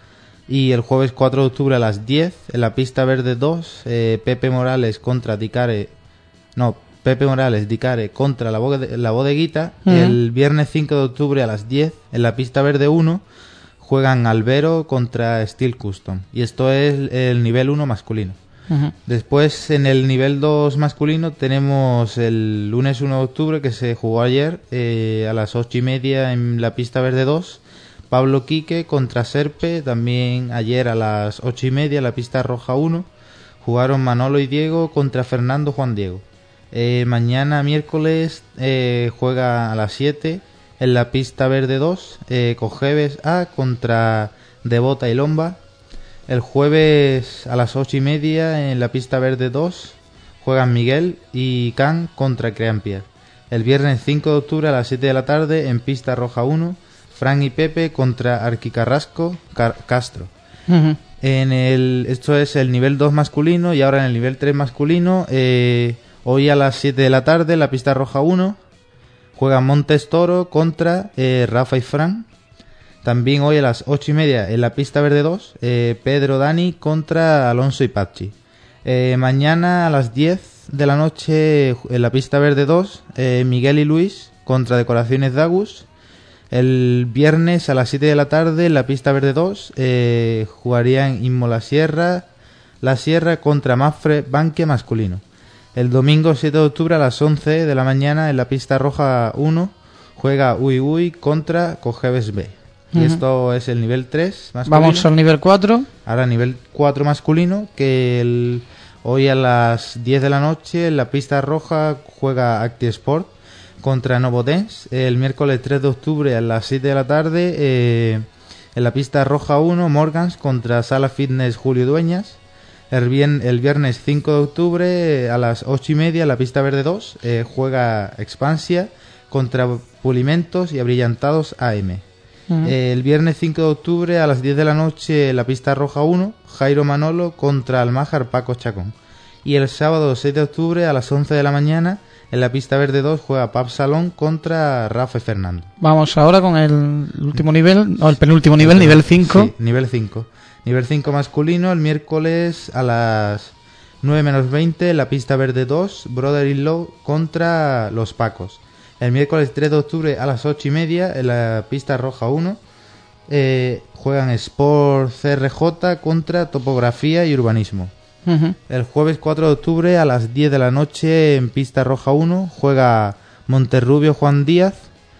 G: Y el jueves 4 de octubre a las 10, en la pista verde 2, Pepe Morales contra Dicare... No, Pepe Morales, Dicare contra la Bodeguita.
B: Uh-huh.
G: El viernes 5 de octubre a las 10, en la pista verde 1, juegan Albero contra Steel Custom. Y esto es el nivel 1 masculino.
B: Uh-huh.
G: Después, en el nivel 2 masculino, tenemos el lunes 1 de octubre, que se jugó ayer, a las 8:30 en la pista verde 2. Pablo Quique contra Serpe, también ayer a las 8:30 en la pista roja 1. Jugaron Manolo y Diego contra Fernando Juan Diego. Mañana miércoles juega a las 7 en la pista verde 2, Cojeves A contra Devota y Lomba. El jueves a las 8:30 en la pista verde 2 juegan Miguel y Can contra Creampier. El viernes 5 de octubre a las 7 de la tarde en pista roja 1, Fran y Pepe contra Arquicarrasco Castro.
B: Uh-huh.
G: Esto es el nivel 2 masculino. Y ahora en el nivel 3 masculino, hoy a las 7 de la tarde en la pista roja 1 juegan Montes Toro contra Rafa y Fran. También hoy a las 8:30 en la pista verde 2, Pedro Dani contra Alonso y Pachi. Mañana a las 10 de la noche en la pista verde 2, Miguel y Luis contra Decoraciones Dagus. El viernes a las 7 de la tarde en la pista verde 2 jugarían Inmola La Sierra contra Mafre Bankia masculino. El domingo 7 de octubre a las 11 de la mañana en la pista roja 1 juega Uy Uy contra Cojeves B. Y esto es el nivel 3 masculino.
B: Vamos al nivel 4.
G: Ahora nivel 4 masculino, que hoy a las 10 de la noche en la pista roja juega ActiSport contra Novodense. El miércoles 3 de octubre a las 7 de la tarde en la pista roja 1 Morgans contra Sala Fitness Julio Dueñas. El viernes 5 de octubre a las 8:30 en la pista verde 2 juega Expansia contra Pulimentos y Abrillantados AM. Uh-huh. El viernes 5 de octubre a las 10 de la noche en la pista roja 1 Jairo Manolo contra Almájar Paco Chacón. Y el sábado 6 de octubre a las 11 de la mañana en la pista verde 2 juega Pab Salón contra Rafa y Fernando.
B: Vamos ahora con el último nivel, o el penúltimo nivel, nivel 5.
G: Sí, nivel 5. Nivel 5 masculino, el miércoles a las 9:20 en la pista verde 2, Brother-in-Law contra Los Pacos. El miércoles 3 de octubre a las 8:30 en la pista roja 1 juegan Sport CRJ contra Topografía y Urbanismo.
B: Uh-huh.
G: El jueves 4 de octubre a las 10 de la noche en pista roja 1 juega Monterrubio Juan Díaz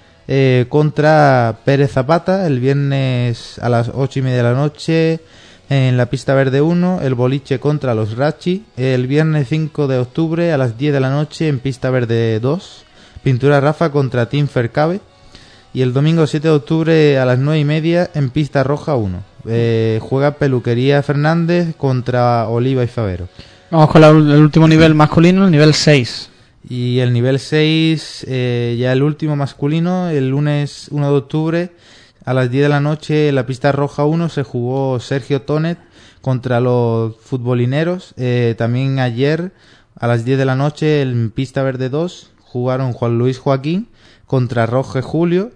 G: contra Pérez Zapata. El viernes a las 8:30 de la noche en la pista verde 1 el Boliche contra los Rachi. El viernes 5 de octubre a las 10 de la noche en pista verde 2 Pintura Rafa contra Team Fercabe. Y el domingo 7 de octubre a las 9:30 en pista roja 1 juega Peluquería Fernández contra Oliva y Favero.
B: Vamos con el último nivel masculino, el nivel 6.
G: Y el nivel 6, ya el último masculino, el lunes 1 de octubre a las 10 de la noche en la pista roja 1 se jugó Sergio Tonet contra los futbolineros. También ayer a las 10 de la noche en pista verde 2 jugaron Juan Luis Joaquín contra Roge Julio.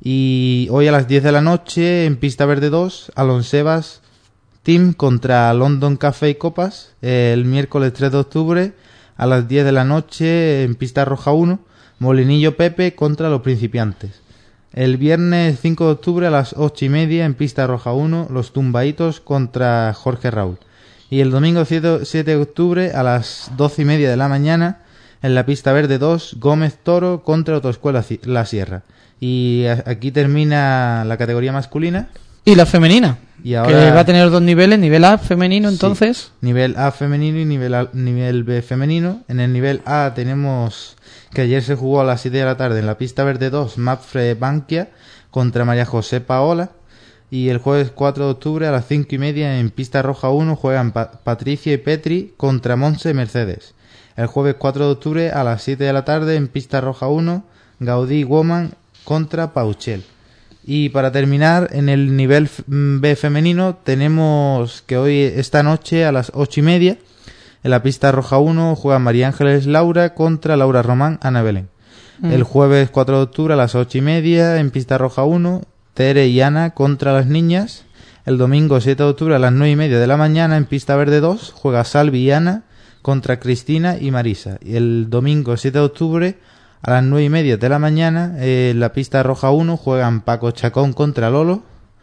G: Y hoy a las 10 de la noche en pista verde 2 Alonsebas Team contra London Café y Copas. El miércoles 3 de octubre a las 10 de la noche en pista roja 1 Molinillo Pepe contra los principiantes. El viernes 5 de octubre a las 8:30 en pista roja 1 los Tumbaitos contra Jorge Raúl. Y el domingo 7 de octubre a las 12:30 de la mañana en la pista verde 2 Gómez Toro contra Autoescuela La Sierra. Y aquí termina la categoría masculina.
B: Y la femenina.
G: Y ahora,
B: que va a tener dos niveles, nivel A femenino entonces.
G: Sí, nivel A femenino y nivel B femenino. En el nivel A tenemos que ayer se jugó a las 7 de la tarde en la pista verde 2 Mapfre Bankia contra María José Paola. Y el jueves 4 de octubre a las 5:30 en pista roja 1 juegan Patricia y Petri contra Monse Mercedes. El jueves 4 de octubre a las 7 de la tarde en pista roja 1 Gaudí Woman contra Pauchel. Y para terminar, en el nivel B femenino tenemos que hoy, esta noche a las 8:30 en la pista roja 1 juega María Ángeles Laura contra Laura Román Ana Belén. El jueves 4 de octubre a las 8:30 en pista roja 1 Tere y Ana contra las niñas. El domingo 7 de octubre a las 9:30 de la mañana en pista verde 2 juega Salvi y Ana contra Cristina y Marisa. Y el domingo 7 de octubre a las 9:30 de la mañana en la pista roja 1 juegan Paco Chacón contra Lolo.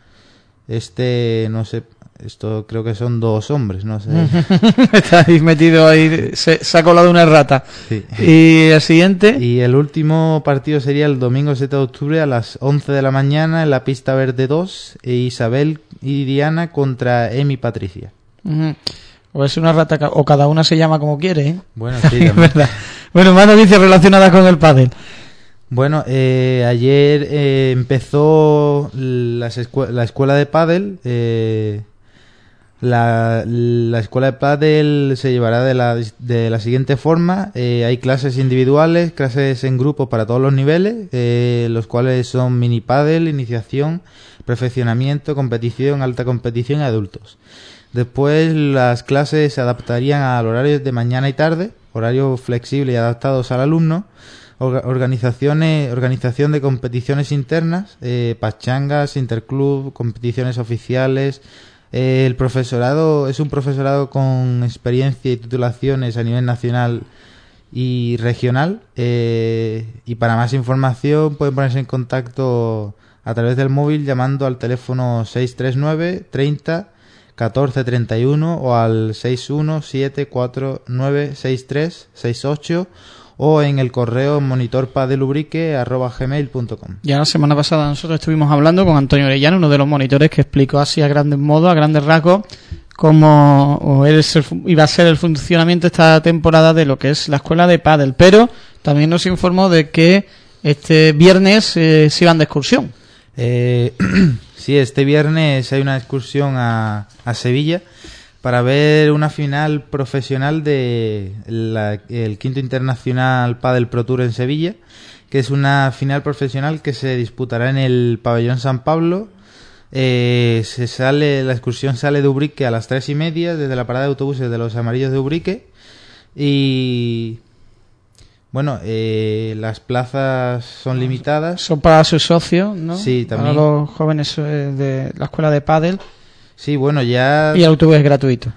G: No sé, esto creo que son 2 hombres, no sé.
B: Está ahí metido ahí, se ha colado una rata.
G: Sí.
B: Y el siguiente.
G: Y el último partido sería el domingo 7 de octubre a las 11 de la mañana en la pista verde 2, Isabel y Diana contra Emi y Patricia.
B: O es una rata, o cada una se llama como quiere, ¿eh?
G: Bueno, sí,
B: es verdad. Bueno, más noticias relacionadas con el pádel.
G: Bueno, ayer empezó la escuela de pádel. La escuela de pádel se llevará de la siguiente forma. Hay clases individuales, clases en grupo para todos los niveles, los cuales son mini pádel, iniciación, perfeccionamiento, competición, alta competición y adultos. Después las clases se adaptarían al horario de mañana y tarde, horario flexible y adaptados al alumno. Organización de competiciones internas, pachangas, interclub, competiciones oficiales. El profesorado es un profesorado con experiencia y titulaciones a nivel nacional y regional. Y para más información pueden ponerse en contacto a través del móvil llamando al teléfono 639 30 14 31 o al 617496368 o en el correo monitorpadelubrique@gmail.com.
B: Ya la semana pasada nosotros estuvimos hablando con Antonio Orellano, uno de los monitores, que explicó así a grandes modos, a grandes rasgos, cómo iba a ser el funcionamiento esta temporada de lo que es la escuela de pádel. Pero también nos informó de que este viernes se iban de excursión.
G: Sí, este viernes hay una excursión a Sevilla para ver una final profesional de el quinto internacional Padel Pro Tour en Sevilla, que es una final profesional que se disputará en el pabellón San Pablo. La excursión sale de Ubrique a las 3:30 desde la parada de autobuses de los Amarillos de Ubrique. Y bueno, las plazas son limitadas.
B: Son para sus socios, ¿no?
G: Sí, también.
B: Para los jóvenes de la escuela de pádel.
G: Sí, bueno, ya...
B: Y el autobús es gratuito.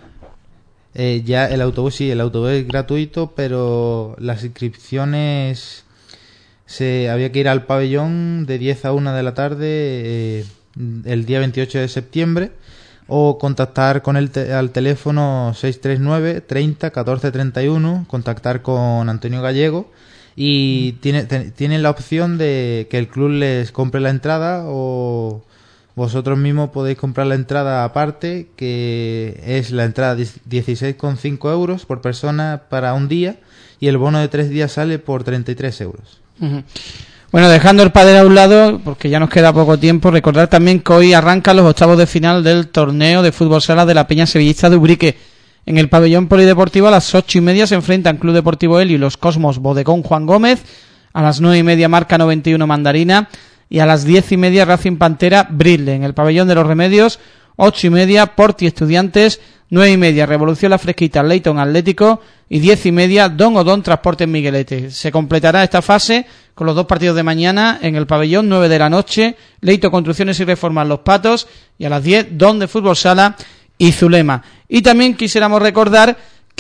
G: Ya el autobús es gratuito, pero las inscripciones había que ir al pabellón de 10 a 1 de la tarde el día 28 de septiembre o contactar con al teléfono 639 30 14 31, contactar con Antonio Gallego y tienen la opción de que el club les compre la entrada o vosotros mismos podéis comprar la entrada aparte, que es la entrada 16,5 euros por persona para un día y el bono de 3 días sale por 33 euros.
B: Uh-huh. Bueno, dejando el pádel a un lado, porque ya nos queda poco tiempo, recordar también que hoy arrancan los octavos de final del torneo de fútbol sala de la Peña Sevillista de Ubrique. En el pabellón polideportivo a las 8:30 se enfrentan Club Deportivo Eli y los Cosmos Bodegón Juan Gómez. A las 9:30 Marca 91 Mandarina. Y a las 10:30 Racing Pantera Bridle. En el pabellón de los Remedios, 8:30 Porti Estudiantes, 9:30 Revolución La Fresquita Leyton Atlético y 10:30 Don Odón Transportes Miguelete. Se completará esta fase con los 2 partidos de mañana en el pabellón, 9 de la noche, Leito Construcciones y Reformas Los Patos y a las 10 Don de Fútbol Sala y Zulema. Y también quisiéramos recordar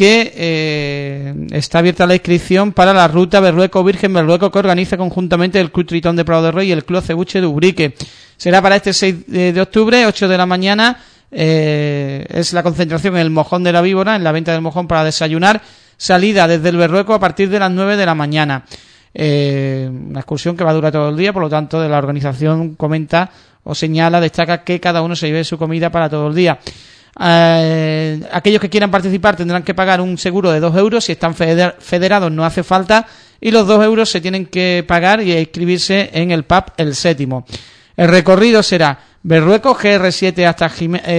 B: que está abierta la inscripción para la ruta Berrueco-Virgen Berrueco que organiza conjuntamente el Club Tritón de Prado de Rey y el Club Cebuche de Ubrique. Será para este 6 de octubre, 8 de la mañana, es la concentración en el Mojón de la Víbora, en la venta del Mojón para desayunar, salida desde el Berrueco a partir de las 9 de la mañana. Una excursión que va a durar todo el día, por lo tanto de la organización comenta o señala, destaca que cada uno se lleve su comida para todo el día. Aquellos que quieran participar tendrán que pagar un seguro de 2 euros, si están federados no hace falta, y los 2 euros se tienen que pagar y inscribirse en el pub El Séptimo. El recorrido será Berrueco, GR7 hasta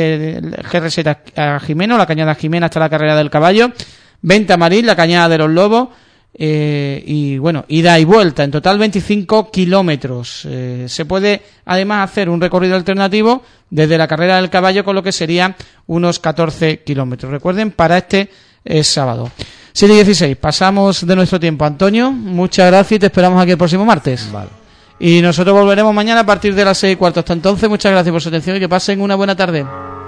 B: GR7 a Jimeno, la Cañada Jimena hasta la Carrera del Caballo, Venta Marín, la Cañada de los Lobos, y bueno, ida y vuelta, en total 25 kilómetros. Se puede además hacer un recorrido alternativo desde la Carrera del Caballo, con lo que serían unos 14 kilómetros. Recuerden, para este sábado. 7:16, pasamos de nuestro tiempo. Antonio, muchas gracias y te esperamos aquí el próximo martes.
G: Vale.
B: Y nosotros volveremos mañana a partir de las 6:15. Hasta entonces, muchas gracias por su atención y que pasen una buena tarde.